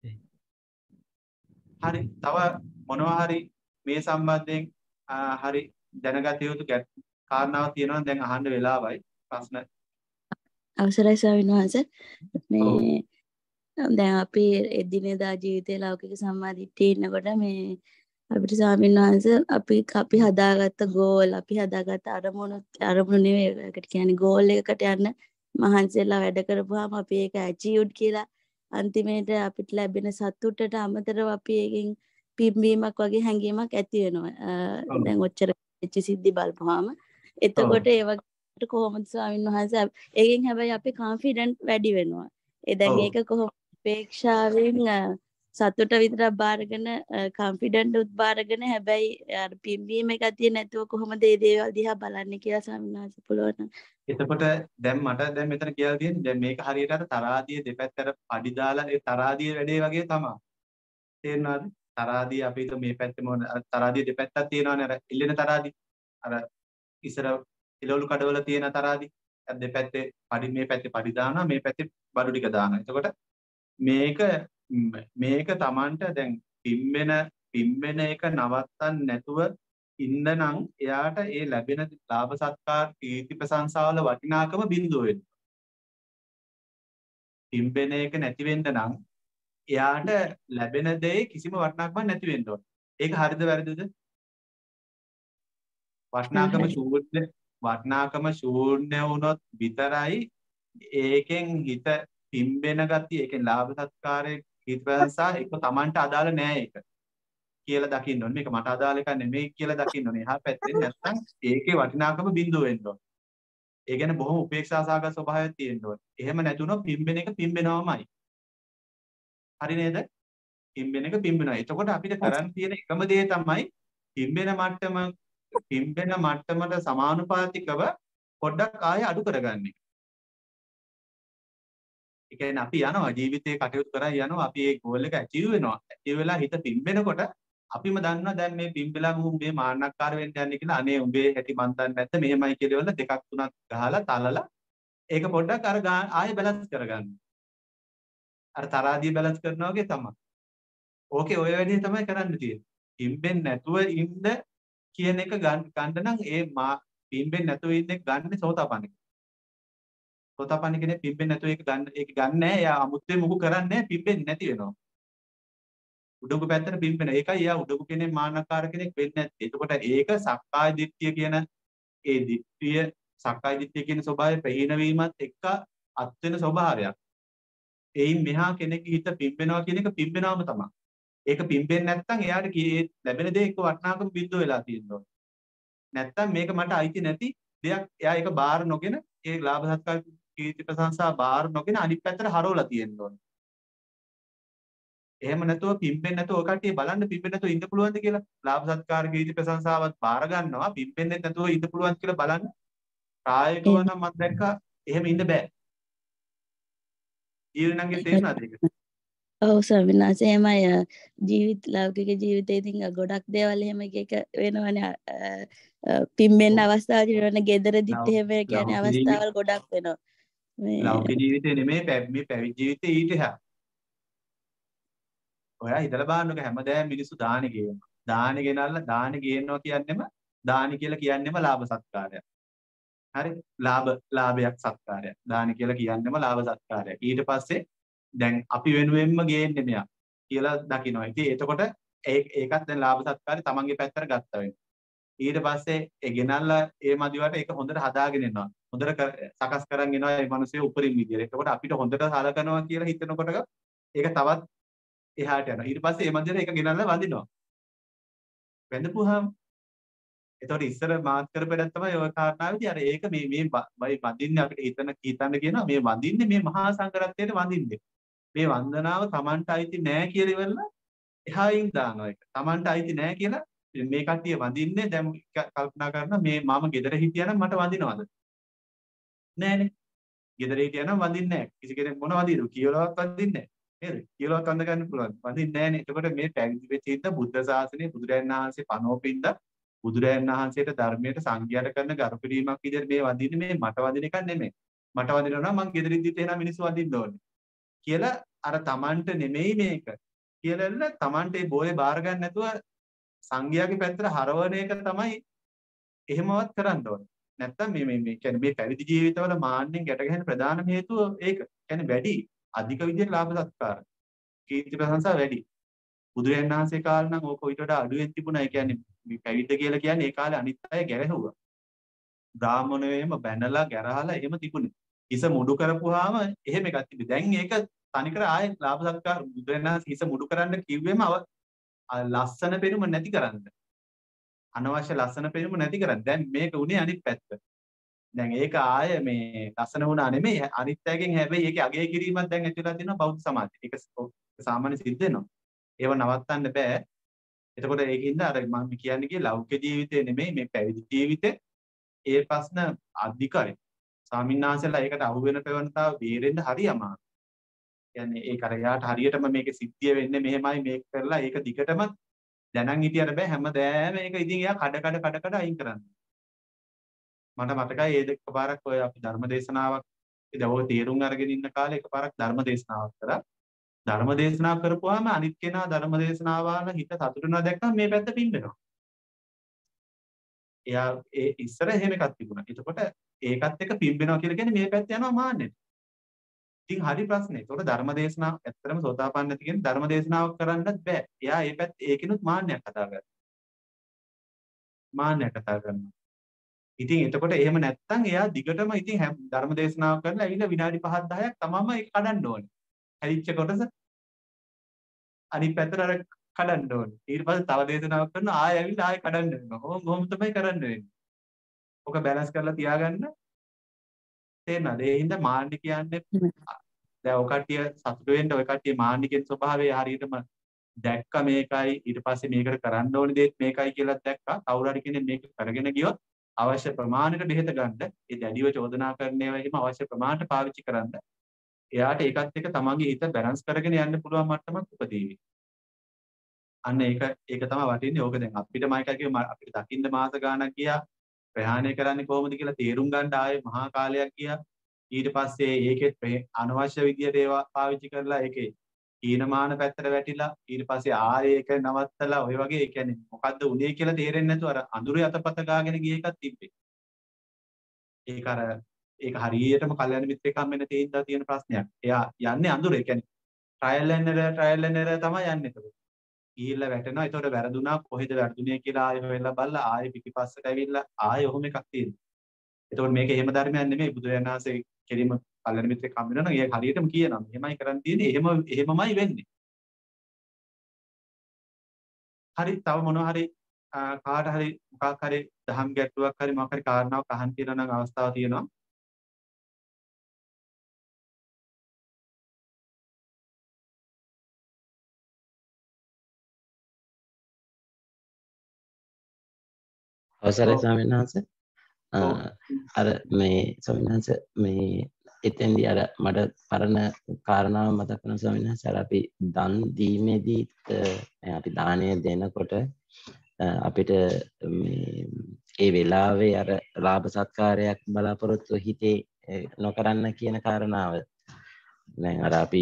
හරි. තව මොනවා හරි මේ සම්බන්ධයෙන් හරි දැනගත යුතු කාරණාවක් තියෙනවා දැන් අහන්න වෙලාවයි. ප්‍රශ්න අවසරයි ස්වාමීන් වහන්සේ. මේ දැන් අපි එදිනෙදා ජීවිතේ ලෞකික සම්මාදිට්ඨිය ඉන්නකොට මේ අපිට ස්වාමීන් වහන්සේ අපි අපි හදාගත්ත ගෝල් අපි හදාගත්ත අරමුණු අරමුණු නෙවෙයි ඒකට කියන්නේ ගෝල් එකකට යන්න මහන්සියලා වැඩ කරපුවාම අපි ඒක ඇචීව්ඩ් කියලා අන්තිමේට අපිට ලැබෙන සතුටට අමතරව අපි ඒකෙන් පිම්බීමක් වගේ හැඟීමක් ඇති වෙනවා. දැන් ඔච්චර වෙච්ච සිද්ධි බලපුවාම එතකොට ඒ වගේ කොහොමද ස්වාමීන් වහන්සේ ඒකෙන් හැබැයි අපි කොන්ෆිඩන්ට් වැඩි වෙනවා. ඒ දැන් ඒක කොහොම අපේක්ෂාවෙන් සතුට විතරක් බාරගෙන කොන්ෆිඩන්ට් උත් බාරගෙන හැබැයි අර පිම්බීම ගතිය නැතුව කොහොමද මේ දේවල් දිහා බලන්නේ කියලා ස්වාමීන් වහන්සේ පුළුවන්. එතකොට දැන් මට දැන් මෙතන කියලා තියෙන්නේ දැන් මේක හරියට අර තරාදිය දෙපැත්තට පඩි දාලා ඒ තරාදිය වැඩේ වගේ තමයි. තේරෙනවද? තරාදිය අපි හිත මේ පැත්තේ මොන තරාදිය දෙපැත්තක් තියෙනවනේ අර ඉල්ලෙන තරාදිය. අර ඉස්සර ඉලවලු කඩවල තියෙන තරාදිය. දෙපැත්තේ පඩි මේ පැත්තේ පඩි දානවා මේ පැත්තේ බඩු ටික දානවා. එතකොට මේක මේක Tamanට දැන් පිම්බෙන පිම්බෙන එක නවත්තන්න නැතුව ඉන්නනම් එයාට ඒ ලැබෙන ලාභ සත්කාර කීර්ති ප්‍රශංසාවල වටිනාකම බිඳුව වෙනවා. පිම්බෙන එක නැති වෙන්න නම් එයාට ලැබෙන දේ කිසිම වටිනාකමක් නැති වෙන්න ඕන. ඒක හරිද වැරදිද? වටිනාකම ශූන්‍ය වටිනාකම ශූන්‍ය වුණොත් විතරයි ඒකෙන් හිත පිම්බෙන ගතිය, ඒකෙන් ලාභ සත්කාරයේ කීර්ති ප්‍රශංසා ඒක Tamanට අදාළ නෑ ඒක කියලා දකින්න ඕනේ. මේක මට අදාළ එකක් නෙමෙයි කියලා දකින්න ඕනේ. එහා පැත්තෙන් නැත්තම් ඒකේ වටිනාකම බිඳුව වෙන්න ඕනේ. ඒ කියන්නේ බොහොම උපේක්ෂා සහගත ස්වභාවයක් තියෙන්න ඕනේ. එහෙම නැතුනොත් පිම්බෙන එක පිම්බෙනවමයි. හරි නේද? පිම්බෙන එක පිම්බෙනවා. එතකොට අපිට කරන්න තියෙන එකම දේ තමයි පිම්බෙන මට්ටම පිම්බෙන මට්ටමට සමානුපාතිකව පොඩ්ඩක් ආයෙ අඩු කරගන්න එක. ඒ කියන්නේ අපි යනවා ජීවිතේ කටයුතු කරා යනවා අපි ඒ ගෝල් එක ඇචීව් වෙනවා. ඇචීව් වෙලා හිත පිම්බෙනකොට අපිම දන්නවා දැන් මේ පිම්බෙලා මු මේ මාන්නක්කාර වෙන්න යන්නේ කියලා. අනේ උඹේ හැටි මන් දන්නේ නැත්te මෙහෙමයි කියලා වල දෙකක් තුනක් ගහලා තලලා ඒක පොඩ්ඩක් අර ආයෙ බැලන්ස් කරගන්න. අර තරාදිය බැලන්ස් කරනවා වගේ තමයි. ඕකේ ඔය වැඩේ තමයි කරන්න තියෙන්නේ. පිම්බෙන්නේ නැතුව ඉන්න කියන එක ගන්න නම් ඒ පිම්බෙන්නේ නැතුව ඉන්න එක ගන්න සෝතාපන්න. සෝතාපන්න කෙනෙක් පිම්බෙන්නේ නැතුව ඒක ගන්න ඒක ගන්න නැහැ. එයා අමුත්තේ මුගු කරන්නේ නැහැ. පිම්බෙන්නේ නැති වෙනවා. උඩඟු පැත්තට පිම්බෙන. ඒකයි එයා උඩඟු කෙනෙක් මාන්නකාර කෙනෙක් වෙන්නේ නැත්තේ. එතකොට ඒක සක්කාය දිට්ඨිය කියන ඒ දිට්ඨිය සක්කාය දිට්ඨිය කියන ස්වභාවය ප්‍රහීන වීමත් එක්ක අත් වෙන ස්වභාවයක්. එයින් මෙහා කෙනෙක්ගේ හිත පිම්බෙනවා කියන එක පිම්බෙනවම තමයි. ඒක පිම්බෙන්නේ නැත්නම් එයාට ලැබෙන දේ එක්ක වටිනාකම බිඳුව වෙලා තියෙනවා. නැත්නම් මේක මට අයිති නැති දෙයක් එයා ඒක බාර නොගෙන ඒ ලාභ සත්කාර කීර්ති ප්‍රශංසා බාර නොගෙන අනිත් පැත්තට හරවලා තියෙන්න ඕනේ. එහෙම නැතුව පිම්බෙන්නේ නැතුව ඔය කට්ටිය බලන්න පිම්බෙන්නේ නැතුව ඉන්න පුළුවන්ද කියලා. ලාභ සත්කාර කීර්ති ප්‍රශංසාවත් බාර ගන්නවා පිම්බෙන්නේ නැතුව ඉන්න පුළුවන්ද කියලා බලන්න. ප්‍රායෝගිකව නම් මම දැක්කා එහෙම ඉන්න බෑ. ඊළඟට තේරුණාද ඒක? ඔව් ස්වාමීන් වහන්සේ එහෙමයි ජීවිත ලෞකික ජීවිතේ ඉතින් ගොඩක් දේවල් එහෙම එක එක වෙනවනේ පිම්බෙන්න අවස්ථාව දිනවනේ ගෙදරදිත් එහෙම කියන්නේ අවස්ථාවල් ගොඩක් වෙනවා. මේ ලෞකික ජීවිතේ නෙමෙයි මේ පැවිදි ජීවිතේ ඊට එහා. ඔයා හිතලා බලන්නකෝ හැමදාම මිනිස්සු දානෙ ගේනවා. දානෙ ගෙනල්ලා දානෙ ගේනවා කියන්නේම දානෙ කියලා කියන්නේම ලාභ සත්කාරයක්. හරි? ලාභ ලාභයක් සත්කාරයක්. දානෙ කියලා කියන්නේම ලාභ සත්කාරයක්. ඊට පස්සේ දැන් අපි වෙනුවෙන්ම ගේන්නේ මෙයා කියලා දකිනවා. ඉතින් එතකොට ඒකත් දැන් ලාභ සත්කාරي තමන්ගේ පැත්තට ගත්තා වෙනවා. ඊට පස්සේ ඒ ගෙනල්ලා ඒ මදිවට ඒක හොඳට හදාගෙන එනවා. හොඳට සකස් කරන් එනවා මේ මිනිස්සේ උපරිම විදියට. එතකොට අපිට හොඳට සලකනවා කියලා හිතනකොට ඒක තවත් එහාට යනවා. ඊට පස්සේ මේ මදියට ඒක ගෙනල්ලා වඳිනවා. වැඳපුවාම එතකොට ඉස්සර මාත් කරපෙඩක් තමයි ඔය කාරණාවේදී අර ඒක මේ මේ වඳින්නේ අපිට හිතන හිතන්න කියනවා මේ වඳින්නේ මේ මහා සංඝරත්නයට වඳින්නේ. මේ වන්දනාව Tamanට අයිති නෑ කියලා ඉවරලා එහායින් දානවා ඒක. Tamanට අයිති නෑ කියලා මේ කට්ටිය වඳින්නේ දැන් කල්පනා කරනවා මේ මම ගෙදර හිටියනම් මට වඳිනවද? නෑනේ. ගෙදර හිටියනම් වඳින්නේ නෑ. කිසි කෙනෙක් මොන වඳිනු කියලාවත් වඳින්නේ නෑ. නේද? කියලාවත් වඳ ගන්න පුළුවන්. වඳින්නේ නෑනේ. එතකොට මේ පැවිදි වෙච්ච ඉඳ බුද්ධ ශාසනය බුදුරයන් වහන්සේ පනෝපින්ද බුදුරයන් වහන්සේට ධර්මයට සංඝයාට කරන ගරුපිරීමක් විදිහට මේ වඳින්නේ මේ මට වඳින එකක් නෙමෙයි. මට වඳිනවා නම් මං ගෙදර ඉඳිත් එහෙනම් මිනිස්සු වඳින්න ඕනේ. කියලා අර Tamanට නෙමෙයි මේක කියලා Tamanට ඒ බෝලේ බාර ගන්න නැතුව සංඝයාගේ පැත්තට හරවන එක තමයි එහෙමවත් කරන්න ඕනේ. නැත්තම් මේ මේ කියන්නේ මේ පැවිදි ජීවිතවල මාන්නෙන් ගැට ගැහෙන ප්‍රධානම හේතුව ඒක. කියන්නේ වැඩි අධික විදිහට ලාභ සත්කාර. කීර්ති ප්‍රශංසා වැඩි. බුදුරජාණන් වහන්සේ කාලේ නම් ඕක ඊට වඩා අඩුවෙන් තිබුණා. ඒ කියන්නේ මේ පැවිද්ද කියලා කියන්නේ ඒ කාලේ අනිත් අය ගැරහුවා. බ්‍රාහ්මණයෝම බැනලා ගැරහලා එහෙම තිබුණේ. හිස මුඩු කරපුවාම එහෙම එකක් තිබි. දැන් ඒක තනිකර ආයේ ලාභ සත්කාර බුදුරජාණන් හිස මුඩු කරන්න කිව්වෙම ලස්සන පෙනුම නැති කරන්න. අනවශ්‍ය ලස්සන පෙනුම නැති කරන්න. දැන් මේක උනේ අනිත් පැත්ත. දැන් ඒක ආයේ මේ ලස්සන වුණා නෙමෙයි අනිත් අයගෙන් හැබැයි ඒකේ අගය කිරීමක් දැන් ඇතිලා තියෙනවා බෞද්ධ සමාජයේ. ඒක සාමාන්‍ය සිද්ධ වෙනවා. ඒව නවත්තන්න බෑ. එතකොට ඒකින්ද අර මම කියන්නේ කිය ලෞකික ජීවිතේ නෙමෙයි මේ පැවිදි ජීවිතේ ඒ ප්‍රශ්න අධිකයි. ස්වාමීන් වහන්සේලා ඒකට අහු වෙන ප්‍රවණතාව බේරෙන්න හරි අමාරුයි. කියන්නේ ඒක අර යාට හරියටම මේකේ සිද්ධිය වෙන්නේ මෙහෙමයි මේක කරලා ඒක දිගටම දැනන් හිටියට බෑ හැමදාම මේක ඉතින් එයා කඩ කඩ කඩ කඩ අයින් කරන්න. මට මතකයි ඒ දෙක පාරක් ඔය අපි ධර්ම දේශනාවක් ඉතින් ඔය තේරුම් අරගෙන ඉන්න කාලේ එකපාරක් ධර්ම දේශනාවක් කරා. ධර්ම දේශනාව කරපුවාම අනිත් කෙනා ධර්ම දේශනාව වල හිත සතුටු වෙනවා දැක්කම මේ පැත්ත පිම්බෙනවා. එයා ඒ ඉස්සර එහෙම එකක් තිබුණා. එතකොට ඒකත් එක පිම්බෙනවා කියලා කියන්නේ මේ පැත්ත යනවා මාන්නෙට. ඉතින් හරි ප්‍රශ්නේ. ඒතකොට ධර්ම දේශනාව ඇත්තටම සෝතාපන්න නැති කෙනෙක් ධර්ම දේශනාවක් කරන්නත් බෑ. එයා ඒ පැත්ත ඒකිනුත් මාන්නයක් කතා කරනවා. මාන්නයක් කතා කරනවා. ඉතින් එතකොට එහෙම නැත්තම් එයා දිගටම ඉතින් ධර්ම දේශනාවක් කරලා ඇවිල්ලා විනාඩි පහක් දහයක් තමම ඒක කඩන්න ඕනේ. හැලිච්ච කොටස අනිත් පැත්තට අර කඩන්න ඕනේ. ඊට පස්සේ තව දේශනාවක් කරනවා ආයෙ ඇවිල්ලා ආයෙ කඩන්න වෙනවා. කොහොම කොහොම තමයි කරන්න වෙන්නේ. ඔක බැලන්ස් කරලා තියාගන්න තේරෙනවද? ඒ හින්දා මාන්නි කියන්නේ දැන් ඔය කට්ටිය සතුටු වෙන්න ඔය කට්ටිය මාන්නිකෙන් ස්වභාවය හරියටම දැක්ක මේකයි ඊට පස්සේ මේකට කරන්න ඕනේ දේත් මේකයි කියලා දැක්කා. කවුරු හරි කෙනෙක් මේක කරගෙන ගියොත් අවශ්‍ය ප්‍රමාණයට බෙහෙත ගන්න ඒ දැඩිව චෝදනා කරන ඒවා එහෙම අවශ්‍ය ප්‍රමාණයට පාවිච්චි කරන්න. එයාට ඒකත් එක්ක තමන්ගේ හිත බැලන්ස් කරගෙන යන්න පුළුවන් මට්ටමක් උපදීවි. අන්න ඒක ඒක තමයි වටින්නේ. ඕක දැන් අපිට මයිකල් කිව්ව අපිට දකින්න මාස ගාණක් ගියා. ප්‍රහාණය කරන්නේ කොහොමද කියලා තේරුම් ගන්න ආයේ මහා කාලයක් ගියා. ඊට පස්සේ ඒකෙත් අනවශ්‍ය විදියට ඒවා පාවිච්චි කරලා ඒකේ ඊනමාන පැත්තට වැටිලා ඊට පස්සේ ආයේ ඒක නවත්තලා ඔය වගේ ඒ කියන්නේ මොකද්ද උනේ කියලා තේරෙන්නේ නැතුව අර අඳුරේ අතපත ගාගෙන ගිය එකක් තිබ්බේ. ඒක අර ඒක හරියටම කල්යනා මිත්‍රෙක් හම්බෙන්න තේින්දා තියෙන ප්‍රශ්නයක්. එයා යන්නේ අඳුරේ. ඒ කියන්නේ trial and error trial and error තමයි යන්නේ ඒක. ගිහිල්ලා වැටෙනවා. ඒතකොට වැරදුනා කොහෙද වැරදුනේ කියලා ආයෙ හොයලා බලලා ආයෙ පිටිපස්සට ඇවිල්ලා ආයෙ ඔහොම එකක් තියෙනවා. එතකොට මේක එහෙම ධර්මයක් නෙමෙයි. බුදුරජාණන් වහන්සේ කෙලිම කල්යනා මිත්‍රෙක් හම්බ වෙනවා නම් ඒක හරියටම කියනවා. මෙහෙමයි කරන්න තියෙන්නේ. එහෙම එහෙමමයි වෙන්නේ. හරි තව මොනවා හරි කාට හරි මොකක් හරි දහම් ගැටුවක් හරි මොකක් හරි කාරණාවක් අහන්න තියෙනවා නම් අවස්ථාවක් තියෙනවා. අවසරයි ස්වාමීන් වහන්සේ. අර මේ ස්වාමීන් වහන්සේ මේ එතෙන්දී අර මට පරණ කාරණාව මතක් වෙනවා ස්වාමීන් වහන්සේ. අර අපි දන් දීමේදී අපි දාණය දෙනකොට අපිට මේ ඒ වෙලාවේ අර ලාභ සත්කාරයක් බලාපොරොත්තු හිතේ නොකරන්න කියන කාරණාව. දැන් අර අපි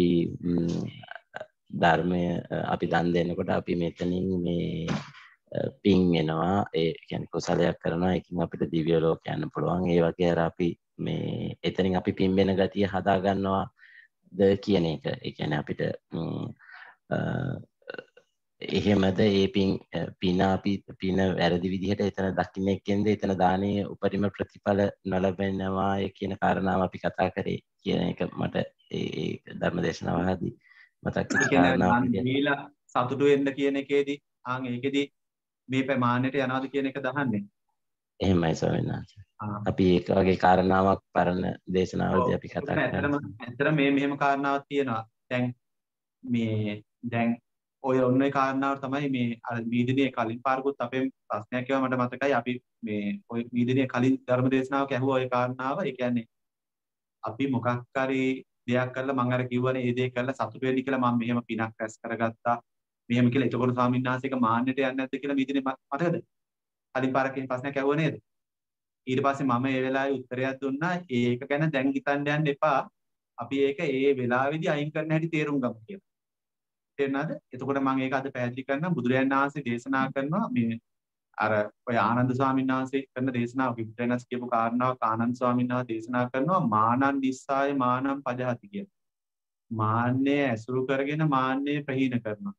ධර්මය අපි දන් දෙනකොට අපි මෙතනින් මේ පින් වෙනවා ඒ කියන්නේ කුසලයක් කරනවා ඒකින් අපිට දිව්‍ය ලෝක යන්න පුළුවන් ඒ වගේ අර අපි මේ එතනින් අපි පින් වෙන ගතිය හදා ගන්නවාද කියන එක ඒ කියන්නේ අපිට එහෙමද ඒ පින් පින අපි පින වැරදි විදිහට එතන දකින්න එක්කෙන්ද එතන දානයේ උපරිම ප්‍රතිඵල නොලැබෙනවා කියන කාරණාව අපි කතා කරේ කියන එක මට ඒ ධර්ම දේශනාවදී මතක් වෙනවා දීලා සතුටු වෙන්න කියන එකේදී ආන් ඒකෙදී මේ ප්‍රමාණයට යනවාද කියන එක දහන්නේ. එහෙමයි ස්වාමීන් වහන්සේ. අපි ඒක වගේ කාරණාවක් පරණ දේශනාවලදී අපි කතා කරා. ඇත්තටම ඇත්තටම මේ මෙහෙම කාරණාවක් තියෙනවා. දැන් මේ දැන් ඔය ඔන්න ඒ කාරණාව තමයි මේ අර වීදිනේ කලින් පාරකුත් අපේ ප්‍රශ්නයක් ඒවා මට මතකයි. අපි මේ ඔය වීදිනේ කලින් ධර්ම දේශනාවක ඇහුවා ඔය කාරණාව. ඒ කියන්නේ අපි මොකක් හරි දෙයක් කරලා මම අර කිව්වනේ ඒ දේ කරලා සතුට වෙන්න කියලා මම මෙහෙම පිනක් රැස් කරගත්තා. මෙහෙම කියලා එතකොට ස්වාමීන් වහන්සේක මාන්නයට යන්නේ නැද්ද කියලා වීදිනේ මතකද? කලින් පාරක මේ ප්‍රශ්නයක් ඇහුවා නේද? ඊට පස්සේ මම ඒ වෙලාවේ උත්තරයක් දුන්නා ඒක ගැන දැන් හිතන්න යන්න එපා. අපි ඒක ඒ වෙලාවේදී අයින් කරන්න හැටි තේරුම් ගමු කියලා. තේරුණාද? එතකොට මම ඒක අද පැහැදිලි කරනවා බුදුරජාණන් වහන්සේ දේශනා කරනවා මේ අර ඔය ආනන්ද ස්වාමීන් වහන්සේ කරන දේශනාව විප්‍රේනස් කියපු කාරණාවක් ආනන්ද ස්වාමීන් වහන්සේ දේශනා කරනවා මානං නිස්සාය මානං පජහති කියලා. මාන්නේ ඇසුරු කරගෙන මාන්නේ ප්‍රහීන කරනවා.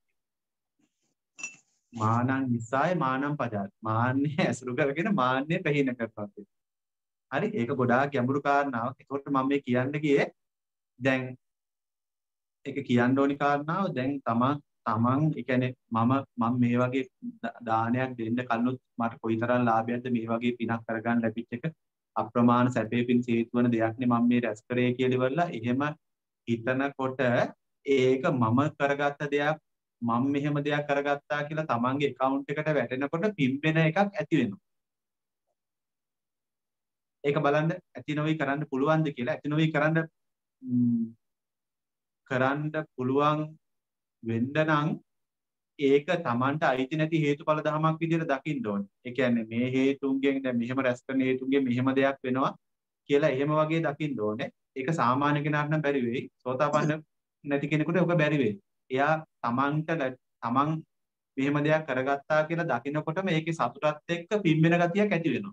මානං නිස්සාය මානං පජහති. මාන්නේ ඇසුරු කරගෙන මාන්නේ ප්‍රහීන කරනවා කියලා. හරි ඒක ගොඩාක් ගැඹුරු කාරණාවක්. ඒකට මම මේ කියන්න ගියේ දැන් ඒක කියන්න ඕනි කාරණාව දැන් තමන් තමන් ඒ කියන්නේ මම මම මේ වගේ දානයක් දෙන්න කලිනුත් මට කොයිතරම් ලාභයක්ද මේ වගේ පිනක් කරගන්න ලැබිච්ච එක අප්‍රමාණ සැපේ පින් හේතු වෙන දෙයක් නේ මම මේ රැස් කරේ කියලා ඉවරලා එහෙම හිතනකොට ඒක මම කරගත්ත දෙයක් මම මෙහෙම දෙයක් කරගත්තා කියලා තමන්ගේ account එකට වැටෙනකොට පිම්බෙන එකක් ඇති වෙනවා. ඒක බලන්න ඇති නොවි කරන්න පුළුවන්ද කියලා ඇති නොවි කරන්න කරන්න පුළුවන් වෙන්න නම් ඒක Tamanට අයිති නැති හේතුඵල ධමයක් විදිහට දකින්න ඕනේ. ඒ කියන්නේ මේ හේතුන්ගෙන් දැන් මෙහෙම රැස් කරන හේතුන්ගෙන් මෙහෙම දෙයක් වෙනවා කියලා එහෙම වගේ දකින්න ඕනේ. ඒක සාමාන්‍ය කෙනාට නම් බැරි වෙයි. සෝතාපන්න නැති කෙනෙකුට ඔක බැරි වෙයි. එයා Tamanට Taman මෙහෙම දෙයක් කරගත්තා කියලා දකිනකොටම ඒකේ සතුටත් එක්ක පිම්බෙන ගතියක් ඇති වෙනවා.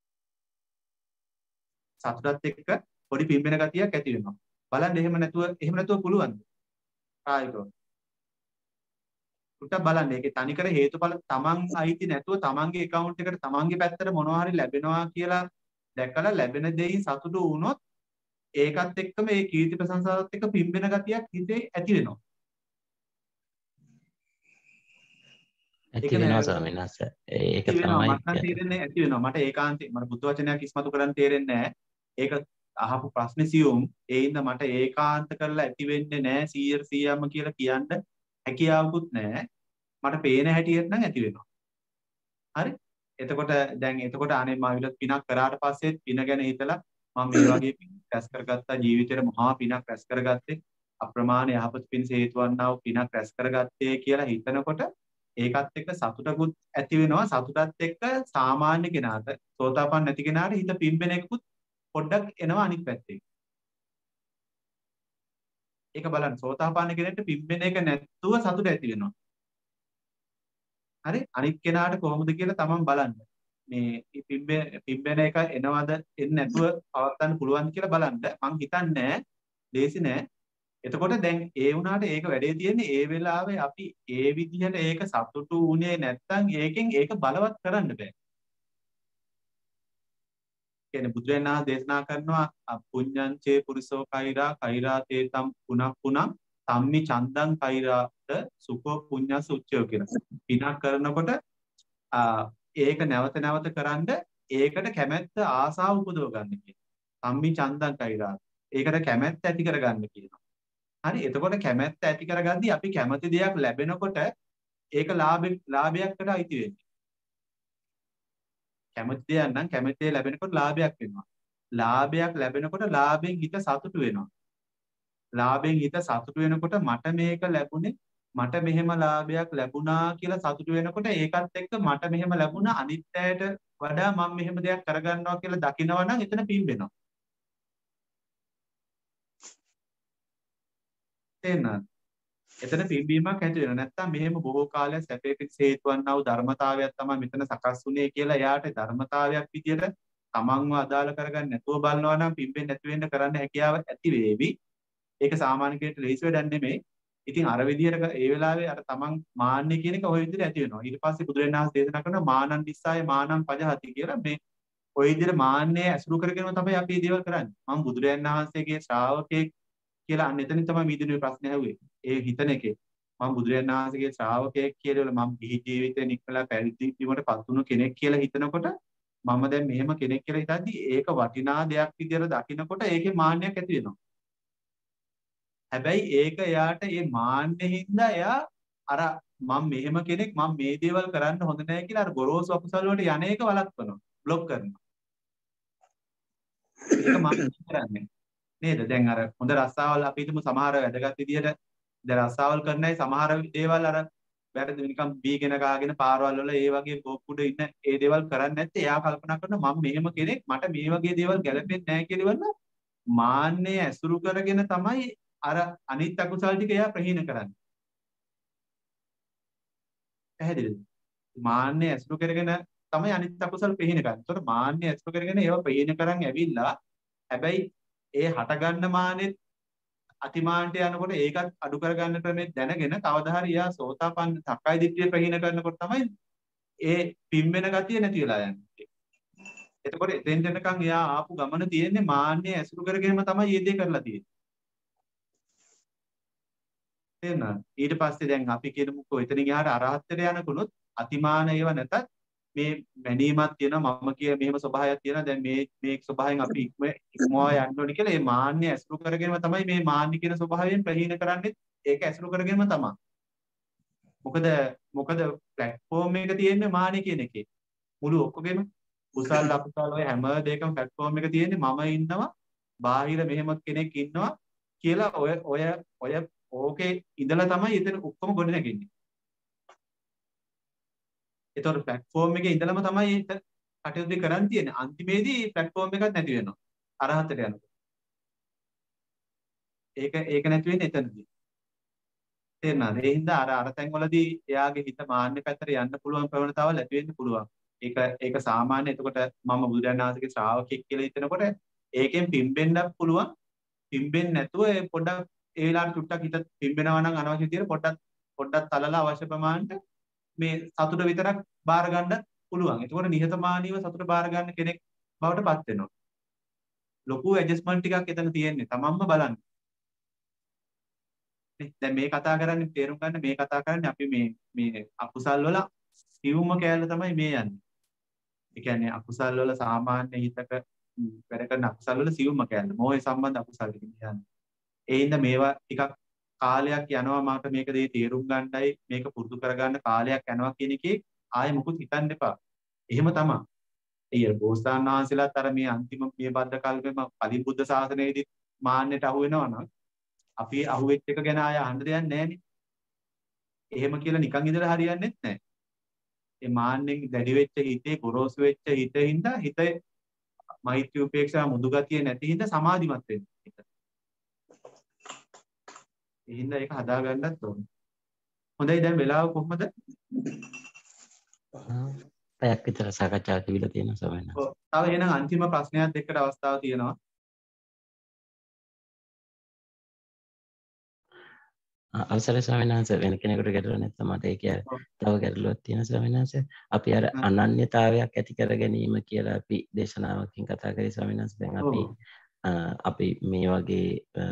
සතුටත් එක්ක පොඩි පිම්බෙන ගතියක් ඇති වෙනවා. බලන්න එහෙම නැතුව එහෙම නැතුව පුළුවන්ද? කායිකව. උට බලන්න ඒකේ තනිකර හේතුඵල තමන් අයිති නැතුව තමන්ගේ account එකට තමන්ගේ පැත්තට මොනවා හරි ලැබෙනවා කියලා දැකලා ලැබෙන දෙයින් සතුටු වුණොත් ඒකත් එක්කම ඒ කීර්ති ප්‍රශංසාවත් එක්ක පිම්බෙන ගතියක් හිතේ ඇති වෙනවා. ඇති වෙනවා ස්වාමීන් වහන්සේ. ඒක තමයි මට තේරෙන්නේ ඇති වෙනවා. මට ඒකාන්තේ මට බුද්ධ වචනයක් ඉස්මතු කරන්න තේරෙන්නේ නැහැ. ඒක අහපු ප්‍රශ්නේ සියුම්. ඒ හින්දා මට ඒකාන්ත කරලා ඇති වෙන්නේ නැහැ සීයට සීයක්ම කියලා කියන්න හැකියාවකුත් නැහැ. මට පේන හැටියට නම් ඇති වෙනවා. හරි? එතකොට දැන් එතකොට අනේ මම විලත් පිනක් කරාට පස්සේ පින ගැන හිතලා මම මේ වගේ පින් රැස් කරගත්තා ජීවිතේට මහා පිනක් රැස් කරගත්තේ අප්‍රමාණ යහපත් පින් හේතු වන්නා වූ පිනක් රැස් කරගත්තේ කියලා හිතනකොට ඒකත් එක්ක සතුටකුත් ඇති වෙනවා. සතුටත් එක්ක සාමාන්‍ය කෙනාට සෝතාපන්න නැති කෙනාට හිත පිම්බෙන එකකුත් පොඩ්ඩක් එනවා අනිත් පැත්තේ. ඒක බලන්න සෝතාපන්න කෙනෙක්ට පිම්බෙන එක නැතුව සතුට ඇති වෙනවා. හරි අනිත් කෙනාට කොහොමද කියලා තමන් බලන්න. මේ පිම්බෙන පිම්බෙන එක එනවද එන්නේ නැතුව පවත්වන්න පුළුවන්ද කියලා බලන්න. මං හිතන්නේ ලේසි නෑ. එතකොට දැන් ඒ වුණාට ඒක වැඩේ තියෙන්නේ ඒ වෙලාවේ අපි ඒ විදිහට ඒක සතුටු වුණේ නැත්නම් ඒකෙන් ඒක බලවත් කරන්න බෑ. කියන්නේ බුදුරජාණන් වහන්සේ දේශනා කරනවා පුඤ්ඤංචේ පුරිසෝ කෛරා කෛරා තේතම් පුනක් පුනක් සම්මි චන්දං කෛරාට සුඛෝ පුඤ්ඤස් උච්චයෝ කියලා. පිනක් කරනකොට ඒක නැවත නැවත කරන්ඩ ඒකට කැමැත්ත ආසාව උපදව ගන්න කියනවා. සම්මි චන්දං කෛරා. ඒකට කැමැත්ත ඇති කරගන්න කියනවා. හරි එතකොට කැමැත්ත ඇති කරගද්දී අපි කැමති දෙයක් ලැබෙනකොට ඒක ලාභ ලාභයකට අයිති වෙන්නේ. කැමති දෙයක් නම් කැමති දේ ලැබෙනකොට ලාභයක් වෙනවා. ලාභයක් ලැබෙනකොට ලාභයෙන් හිත සතුටු වෙනවා. ලාභයෙන් හිත සතුටු වෙනකොට මට මේක ලැබුණේ මට මෙහෙම ලාභයක් ලැබුණා කියලා සතුටු වෙනකොට ඒකත් එක්ක මට මෙහෙම ලැබුණා අනිත් අයට වඩා මම මෙහෙම දෙයක් කරගන්නවා කියලා දකිනවා නම් එතන පිම්බෙනවා. තේරෙනවද? එතන පිම්බීමක් ඇති වෙනවා. නැත්තම් මෙහෙම බොහෝ කාලයක් සැපේ පිට හේතු වන්නා වූ ධර්මතාවයක් තමයි මෙතන සකස් වුනේ කියලා එයාට ධර්මතාවයක් විදියට තමන්ව අදාළ කරගන්න නැතුව බලනවා නම් පිම්බෙන්නේ නැති වෙන්න කරන්න හැකියාව ඇති වේවි. ඒක සාමාන්‍ය කෙනෙක්ට ලේසි වැඩක් නෙමෙයි. ඉතින් අර විදියට ඒ වෙලාවේ අර තමන් මාන්නේ කියන එක ওই විදියට ඇති වෙනවා. ඊට පස්සේ බුදුරජාණන් වහන්සේ දේශනා කරනවා මානං දිස්සාය මානං පජහති කියලා. මේ ওই විදියට මාන්නේ ඇසුරු කරගෙනම තමයි අපි මේ දේවල් කරන්නේ. මම බුදුරජාණන් වහන්සේගේ ශ්‍රාවකෙක් කියලා අන්න එතනින් තමයි මීදුනේ ප්‍රශ්නේ ඇහුවේ. ඒ හිතන එකේ මම බුදුරජාණන් වහන්සේගේ ශ්‍රාවකයෙක් කියලා මම ගිහි ජීවිතේ නික්මලා පැවිදි වීමට පත් වුණු කෙනෙක් කියලා හිතනකොට මම දැන් මෙහෙම කෙනෙක් කියලා හිතද්දි ඒක වටිනා දෙයක් විදියට දකිනකොට ඒකේ මාන්නයක් ඇති වෙනවා. හැබැයි ඒක එයාට මේ මාන්නේ හින්දා එයා අර මම මෙහෙම කෙනෙක් මම මේ දේවල් කරන්න හොඳ නැහැ කියලා අර ගොරෝසු අකුසල වලට යන එක වළක්වනවා. બ્લોක් කරනවා. ඒක මම කරන්නේ. නේද? දැන් අර හොඳ රස්සාවල් අපි හිතමු සමහර වැදගත් විදියට දැන් රස්සාවල් කරන අය සමහර දේවල් අර වැරදි නිකන් බීගෙන කාගෙන පාරවල් වල ඒ වගේ බොක්කුඩ ඉන්න ඒ දේවල් කරන්නේ නැත්නම් එයා කල්පනා කරනවා මම මෙහෙම කෙනෙක් මට මේ වගේ දේවල් ගැලපෙන්නේ නැහැ කියලා ඉවරන මාන්නේ ඇසුරු කරගෙන තමයි අර අනිත් අකුසල් ටික එයා ප්‍රහීන කරන්නේ. පැහැදිලිද? මාන්නේ ඇසුරු කරගෙන තමයි අනිත් අකුසල් ප්‍රහීන කරන්නේ. ඒතකොට මාන්නේ ඇසුරු කරගෙන ඒවා ප්‍රහීන කරන් ඇවිල්ලා හැබැයි ඒ හට ගන්න මානෙත් අතිමාන්ට යනකොට ඒකත් අඩු කර ගන්න ක්‍රමෙත් දැනගෙන කවදා හරි යා සෝතාපන්න සක්කාය දිට්ඨිය ප්‍රහීන කරනකොට තමයි ඒ පිම්බෙන ගතිය නැති වෙලා යන්නේ. එතකොට එතෙන් දෙනකන් එයා ආපු ගමන තියෙන්නේ මාන්නේ ඇසුරු කරගෙනම තමයි මේ දේ කරලා තියෙන්නේ. තේරුණාද? ඊට පස්සේ දැන් අපි කියමුකෝ එතනින් එහාට අරහත්ත්වයට යනකොනුත් අතිමාන ඒව නැතත් මේ මැනීමක් තියෙනවා මම කිය මෙහෙම ස්වභාවයක් තියෙනවා දැන් මේ මේ ස්වභාවයෙන් අපි ඉක්ම ඉක්මවා යන්න ඕනි කියලා මේ මාන්නේ ඇසුරු කරගෙනම තමයි මේ මාන්නේ කියන ස්වභාවයෙන් ප්‍රහීන කරන්නේ ඒක ඇසුරු කරගෙනම තමයි. මොකද මොකද ප්ලැට්ෆෝම් එක තියෙන්නේ මාන්නේ කියන එකේ. මුළු ඔක්කොගෙම කුසල් අකුසල් ඔය හැම දෙයකම ප්ලැට්ෆෝම් එක තියෙන්නේ මම ඉන්නවා බාහිර මෙහෙම කෙනෙක් ඉන්නවා කියලා ඔය ඔය ඔය ඕකේ ඉඳලා තමයි එතන ඔක්කොම ගොඩ නැගෙන්නේ. ඒතකොට platform එකේ ඉඳලම තමයි කටයුතු කරන් තියෙන්නේ. අන්තිමේදී platform එකක් නැති වෙනවා. අරහතට යනකොට. ඒක ඒක නැති වෙන්නේ එතනදී. තේරුණාද? ඒ හින්දා අර අර තැන්වලදී එයාගේ හිත මාන්නේ පැත්තට යන්න පුළුවන් ප්‍රවණතාවල් ඇති වෙන්න පුළුවන්. ඒක ඒක සාමාන්‍ය. එතකොට මම බුදුරජාණන් වහන්සේගේ ශ්‍රාවකෙක් කියලා හිතනකොට ඒකෙන් පිම්බෙන්නත් පුළුවන්. පිම්බෙන්නේ නැතුව ඒ පොඩ්ඩක් ඒ වෙලාවට චුට්ටක් හිත පිම්බෙනවා නම් අනවශ්‍ය විදියට පොඩ්ඩක් පොඩ්ඩක් තලලා අවශ්‍ය ප්‍රමාණයට මේ සතුට විතරක් බාර ගන්න පුළුවන්. එතකොට නිහතමානීව සතුට බාර ගන්න කෙනෙක් බවට පත් වෙනවා. ලොකු ඇඩ්ජස්ට්මන්ට් ටිකක් එතන තියෙන්නේ. තමන්ම බලන්න. දැන් මේ කතා කරන්නේ තේරුම් ගන්න මේ කතා කරන්නේ අපි මේ මේ අකුසල් වල සිවුම කෑල්ල තමයි මේ යන්නේ. ඒ කියන්නේ අකුසල් වල සාමාන්‍ය හිතක වැඩ කරන අකුසල් වල සිවුම කෑල්ල. මොහේ සම්බන්ධ අකුසල් ටික යන්නේ. ඒ හින්දා මේවා ටිකක් කාලයක් යනවා මට මේක දෙය තේරුම් ගන්නයි මේක පුරුදු කරගන්න කාලයක් යනවා කියන එකේ ආයෙ මුකුත් හිතන්න එපා. එහෙම තමයි. ඒ බෝසතාණන් වහන්සේලාත් අර මේ අන්තිම මේ බද්ද කල්පෙම කලින් බුද්ධ ශාසනයේදී මාන්නයට අහු වෙනවා නම් අපි අහුවෙච්ච එක ගැන ආය අහන්න දෙයක් නැහැනේ. එහෙම කියලා නිකන් ඉඳලා හරියන්නේ නැහැ. ඒ මාන්නෙන් දැඩි වෙච්ච හිතේ ගොරෝසු වෙච්ච හිතින්ද හිතේ මෛත්‍රී උපේක්ෂා මුදුගතිය නැති හින්දා සමාධිමත් වෙන්න. ඒ හින්දා ඒක හදා ගන්නත් ඕනේ. හොඳයි දැන් වෙලාව කොහොමද? පැයක් විතර සාකච්ඡා තිබිලා තියෙනවා සමහරවිට. ඔව්. තව එහෙනම් අන්තිම ප්‍රශ්නයක් දෙකට අවස්ථාව තියෙනවා. අවසරයි ස්වාමීන් වහන්සේ වෙන කෙනෙකුට ගැටලුවක් නැත්නම් මට ඒක තව ගැටලුවක් තියෙනවා ස්වාමීන් වහන්සේ. අපි අර අනන්‍යතාවයක් ඇති කර ගැනීම කියලා අපි දේශනාවකින් කතා කරේ ස්වාමීන් වහන්සේ. දැන් අපි අපි මේ වගේ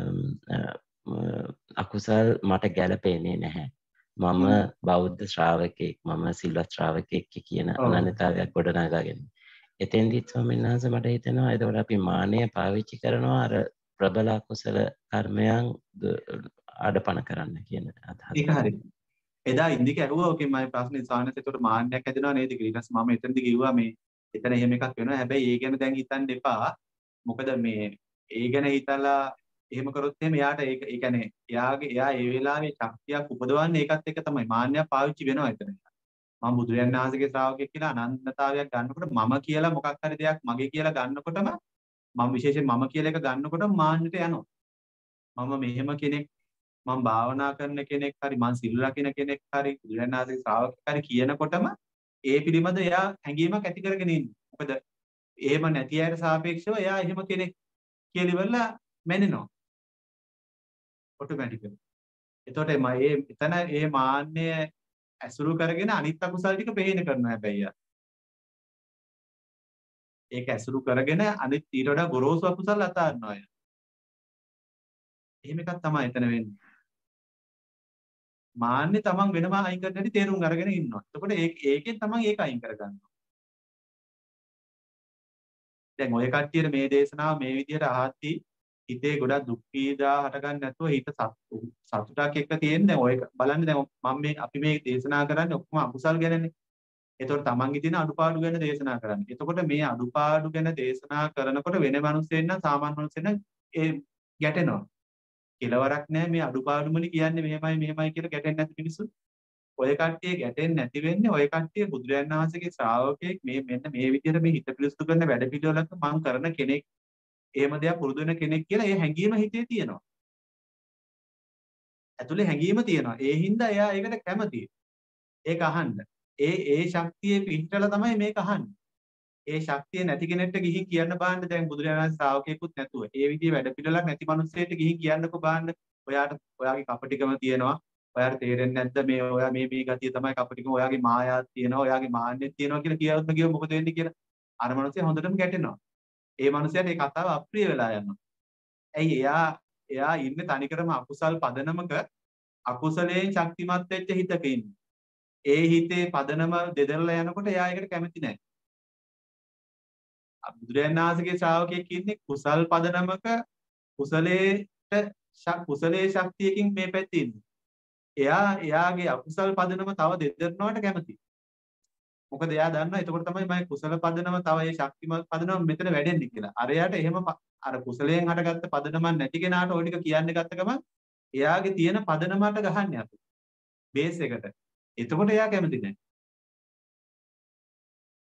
අකුසල් මට ගැළපෙන්නේ නැහැ. මම බෞද්ධ ශ්‍රාවකෙක්, මම සිල්වත් ශ්‍රාවකෙක් කියන අනන්‍යතාවයක් ගොඩනගා ගැනීම. එතෙන්දිත් ස්වාමීන් වහන්සේ මට හිතෙනවා එතකොට අපි මානය පාවිච්චි කරනවා අර ප්‍රබල අකුසල කර්මයන් ආඩපන කරන්න කියන අදහස. ඒක හරි. එදා ඉන්දික ඇහුවා ඔකේ මම ප්‍රශ්නේ සානස ඒකට මාන්නයක් හැදෙනවා නේද කියලා. ඊට පස්සේ මම එතනදි කිව්වා මේ එතන එහෙම එකක් වෙනවා. හැබැයි ඒ ගැන දැන් හිතන්න එපා. මොකද මේ ඒ ගැන හිතලා එහෙම කරොත් එහෙම එයාට ඒක ඒ කියන්නේ එයාගේ එයා ඒ වෙලාවේ ශක්තියක් උපදවන්නේ ඒකත් එක්ක තමයි. මාන්නයක් පාවිච්චි වෙනවා එතන. මම බුදුරජාණන් වහන්සේගේ ශ්‍රාවකෙක් කියලා අනන්තතාවයක් ගන්නකොට මම කියලා මොකක් හරි දෙයක් මගේ කියලා ගන්නකොටම මම විශේෂයෙන් මම කියලා එක ගන්නකොට මාන්නයට යනවා. මම මෙහෙම කෙනෙක් මම භාවනා කරන කෙනෙක් හරි මම සිල් රකින්න කෙනෙක් හරි බුදුරජාණන් වහන්සේගේ ශ්‍රාවකෙක් හරි කියනකොටම ඒ පිළිබඳ එයා හැඟීමක් ඇති කරගෙන ඉන්නේ. මොකද එහෙම නැති අයට සාපේක්ෂව එයා එහෙම කෙනෙක් කියලා ඉවරලා මැනෙනවා. ඔටෝමැටිකලි. එතකොට මම ඒ එතන ඒ මාන්නය ඇසුරු කරගෙන අනිත් අකුසල් ටික ප්‍රහීන කරනවා හැබැයි යා. ඒක ඇසුරු කරගෙන අනිත් ඊට වඩා ගොරෝසු අකුසල් අතාරිනවා යා. එහෙම එකක් තමයි එතන වෙන්නේ. මාන්නේ තමන් වෙනම අයින් කරන්න හැටි තේරුම් අරගෙන ඉන්නවා. එතකොට ඒ ඒකෙන් තමන් ඒක අයින් කරගන්නවා. දැන් ඔය කට්ටියට මේ දේශනාව මේ විදිහට අහද්දී හිතේ ගොඩක් දුක් පීඩා හටගන්න නැතුව හිත සතුටක් එක්ක තියෙන දැන් ඔය බලන්න දැන් මම මේ අපි මේ දේශනා කරන්නේ ඔක්කොම අකුසල් ගැනනේ. ඒතකොට තමන්ගේ තියෙන අඩුපාඩු ගැන දේශනා කරන්නේ. එතකොට මේ අඩුපාඩු ගැන දේශනා කරනකොට වෙන මිනිස්සෙන් නම් සාමාන්‍ය මිනිස්සෙන් ඒ ගැටෙනවා. කෙලවරක් නැහැ මේ අඩුපාඩුමනි කියන්නේ මෙහෙමයි මෙහෙමයි කියලා ගැටෙන්නේ නැති මිනිස්සු. ඔය කට්ටිය ගැටෙන්නේ නැති වෙන්නේ ඔය කට්ටිය බුදුරජාණන් වහන්සේගේ ශ්‍රාවකෙක් මේ මෙන්න මේ විදිහට මේ හිත පිළිසුදු කරන වැඩ පිළිවෙලක් මම කරන කෙනෙක් එහෙම දෙයක් පුරුදු වෙන කෙනෙක් කියලා ඒ හැඟීම හිතේ තියෙනවා. ඇතුලේ හැඟීම තියෙනවා. ඒ හින්දා එයා ඒකට කැමතියි. ඒක අහන්න. ඒ ඒ ශක්තියේ පිහිටලා තමයි මේක අහන්නේ. ඒ ශක්තිය නැති කෙනෙක්ට ගිහින් කියන්න බාන්න දැන් බුදුරජාණන් වහන්සේ ශ්‍රාවකයෙකුත් නැතුව. ඒ විදිහේ වැඩ පිළිවෙලක් නැති මිනිස්සෙට ගිහින් කියන්නකෝ බාන්න. ඔයාට ඔයාගේ කපටිකම තියෙනවා. ඔයාට තේරෙන්නේ නැද්ද මේ ඔයා මේ මේ ගතිය තමයි කපටිකම. ඔයාගේ මායාවක් තියෙනවා. ඔයාගේ මාන්නෙත් තියෙනවා කියලා කියවොත් කියව මොකද වෙන්නේ කියලා. අර මිනිස්සයා හොඳටම ගැටෙනවා. ඒ මිනිසයාට මේ කතාව අප්‍රිය වෙලා යනවා. ඇයි එයා එයා ඉන්නේ තනිකරම අකුසල් පදනමක අකුසලයෙන් ශක්තිමත් වෙච්ච හිතක ඉන්නේ. ඒ හිතේ පදනම දෙදරලා යනකොට එයා ඒකට කැමති නැහැ. බුදුරජාණන් වහන්සේගේ ශ්‍රාවකයෙක් ඉන්නේ කුසල් පදනමක කුසලේට කුසලයේ ශක්තියකින් මේ පැත්තේ ඉන්නේ. එයා එයාගේ අකුසල් පදනම තව දෙදරනවට කැමතියි. මොකද එයා දන්නවා එතකොට තමයි මම කුසල පදනම තව ඒ ශක්තිමත් පදනම මෙතන වැඩෙන්නේ කියලා. අරයාට එහෙම අර කුසලයෙන් හටගත්ත පදනමක් නැති කෙනාට ওই ටික කියන්න ගත්ත ගමන් එයාගේ තියෙන පදනමට ගහන්නේ අපි. බේස් එකට. එතකොට එයා කැමති නැහැ.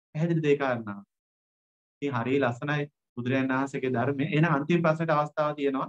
පැහැදිලි දෙය කාරණා. ඉතින් හරිය ලස්සනයි බුදුරජාණන් වහන්සේගේ ධර්මය. එහෙනම් අන්තිම ප්‍රශ්නට අවස්ථාව තියෙනවා.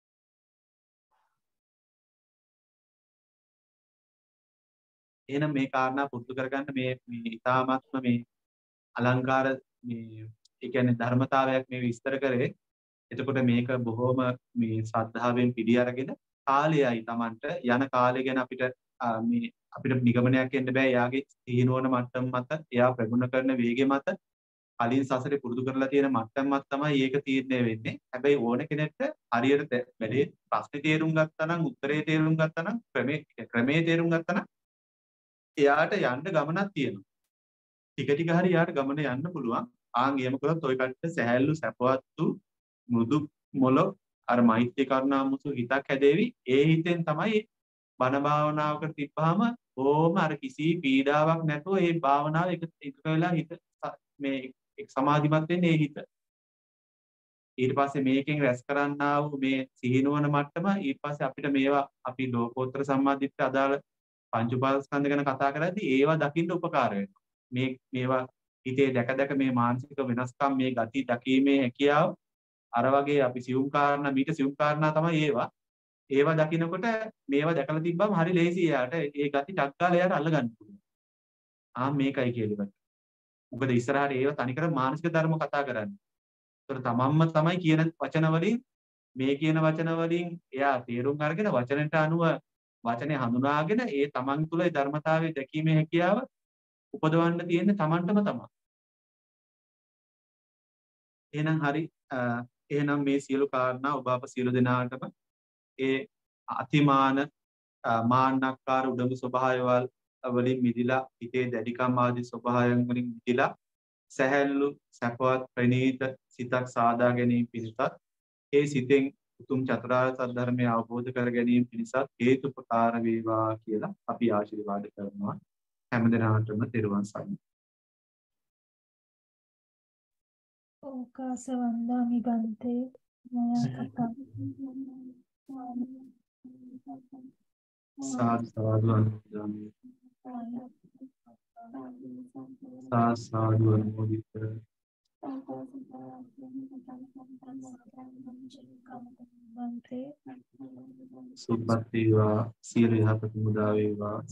එහෙනම් මේ කාරණා පුරුදු කරගන්න මේ මේ ඊ타මාත්ම මේ අලංකාර මේ ඒ කියන්නේ ධර්මතාවයක් මේ විස්තර කරේ. එතකොට මේක බොහොම මේ ශ්‍රද්ධාවෙන් පිළි අරගෙන කාලයයි Tamanට යන කාලය ගැන අපිට මේ අපිට නිගමනයක් එන්න බෑ. එයාගේ තීනෝන මට්ටම් මත එයා ප්‍රගුණ කරන වේගය මත කලින් සසරේ පුරුදු කරලා තියෙන මට්ටම් මත තමයි ඒක තීරණය වෙන්නේ. හැබැයි ඕන කෙනෙක්ට හරියට වැඩේ ප්‍රශ්නේ තේරුම් ගත්තා නම් උත්තරේ තේරුම් ගත්තා නම් ක්‍රමේ ක්‍රමේ තේරුම් ගත්තා නම් එයාට යන්න ගමනක් තියෙනවා. ටික ටික හරි එයාට ගමන යන්න පුළුවන්. ආන් එහෙම කළොත් ඔය කට්ට සහැල්ලු සැපවත්තු මෘදු මොළොක් අර මෛත්‍රී කරුණා මුසු හිතක් හැදේවි. ඒ හිතෙන් තමයි බණ භාවනාවකට තිබ්බාම ඕම අර කිසි පීඩාවක් නැතුව ඒ භාවනාව එක එක වෙලා හිත මේ එක් සමාධිමත් වෙන්නේ ඒ හිත. ඊට පස්සේ මේකෙන් රැස් කරන්නා වූ මේ සිහිනුවන මට්ටම ඊට පස්සේ අපිට මේවා අපි ලෝකෝත්තර සම්මාදිට්ඨිය අදාළ පංච උපාදානස්කන්ධ ගැන කතා කරද්දී ඒවා දකින්න උපකාර වෙනවා. මේ මේවා හිතේ දැක දැක මේ මානසික වෙනස්කම් මේ ගති දකීමේ හැකියාව අර වගේ අපි සියුම් කාරණා මීට සියුම් කාරණා තමයි ඒවා. ඒවා දකිනකොට මේවා දැකලා තිබ්බම හරි ලේසියි යාට ඒ ගති ටක් ගාලා යාට අල්ල ගන්න පුළුවන්. ආ මේකයි කියලා. මොකද ඉස්සරහට ඒව තනිකර මානසික ධර්ම කතා කරන්නේ. ඒතර තමන්ම තමයි කියන වචන වලින් මේ කියන වචන වලින් එයා තේරුම් අරගෙන වචනට අනුව වචනේ හඳුනාගෙන ඒ තමන් තුළ ඒ ධර්මතාවයේ දැකීමේ හැකියාව උපදවන්න තියෙන්නේ තමන්ටම තමයි. එහෙනම් හරි එහෙනම් මේ සියලු කාරණා ඔබ අප සියලු දෙනාටම ඒ අතිමාන මාන්නක්කාර උඩඟු ස්වභාවයවල් වලින් මිදිලා හිතේ දැඩිකම් ආදී ස්වභාවයන් වලින් මිදිලා සැහැල්ලු සැපවත් ප්‍රණීත සිතක් සාදා ගැනීම පිණිසත් ඒ සිතෙන් උතුම් චතුරාර්ය සත්‍ය ධර්මය අවබෝධ කර ගැනීම පිණිසත් හේතුපකාර වේවා කියලා අපි ආශිර්වාද කරනවා හැමදෙනාටම තෙරුවන් සරණයි. ඕකාස වන්දාමි බන්තේ මයා කතා සාදු සාදු අනුමෝදන් සාදු සාදු අනුමෝදිත සුපත්තිවා සියලු යහපත මුදා වේවා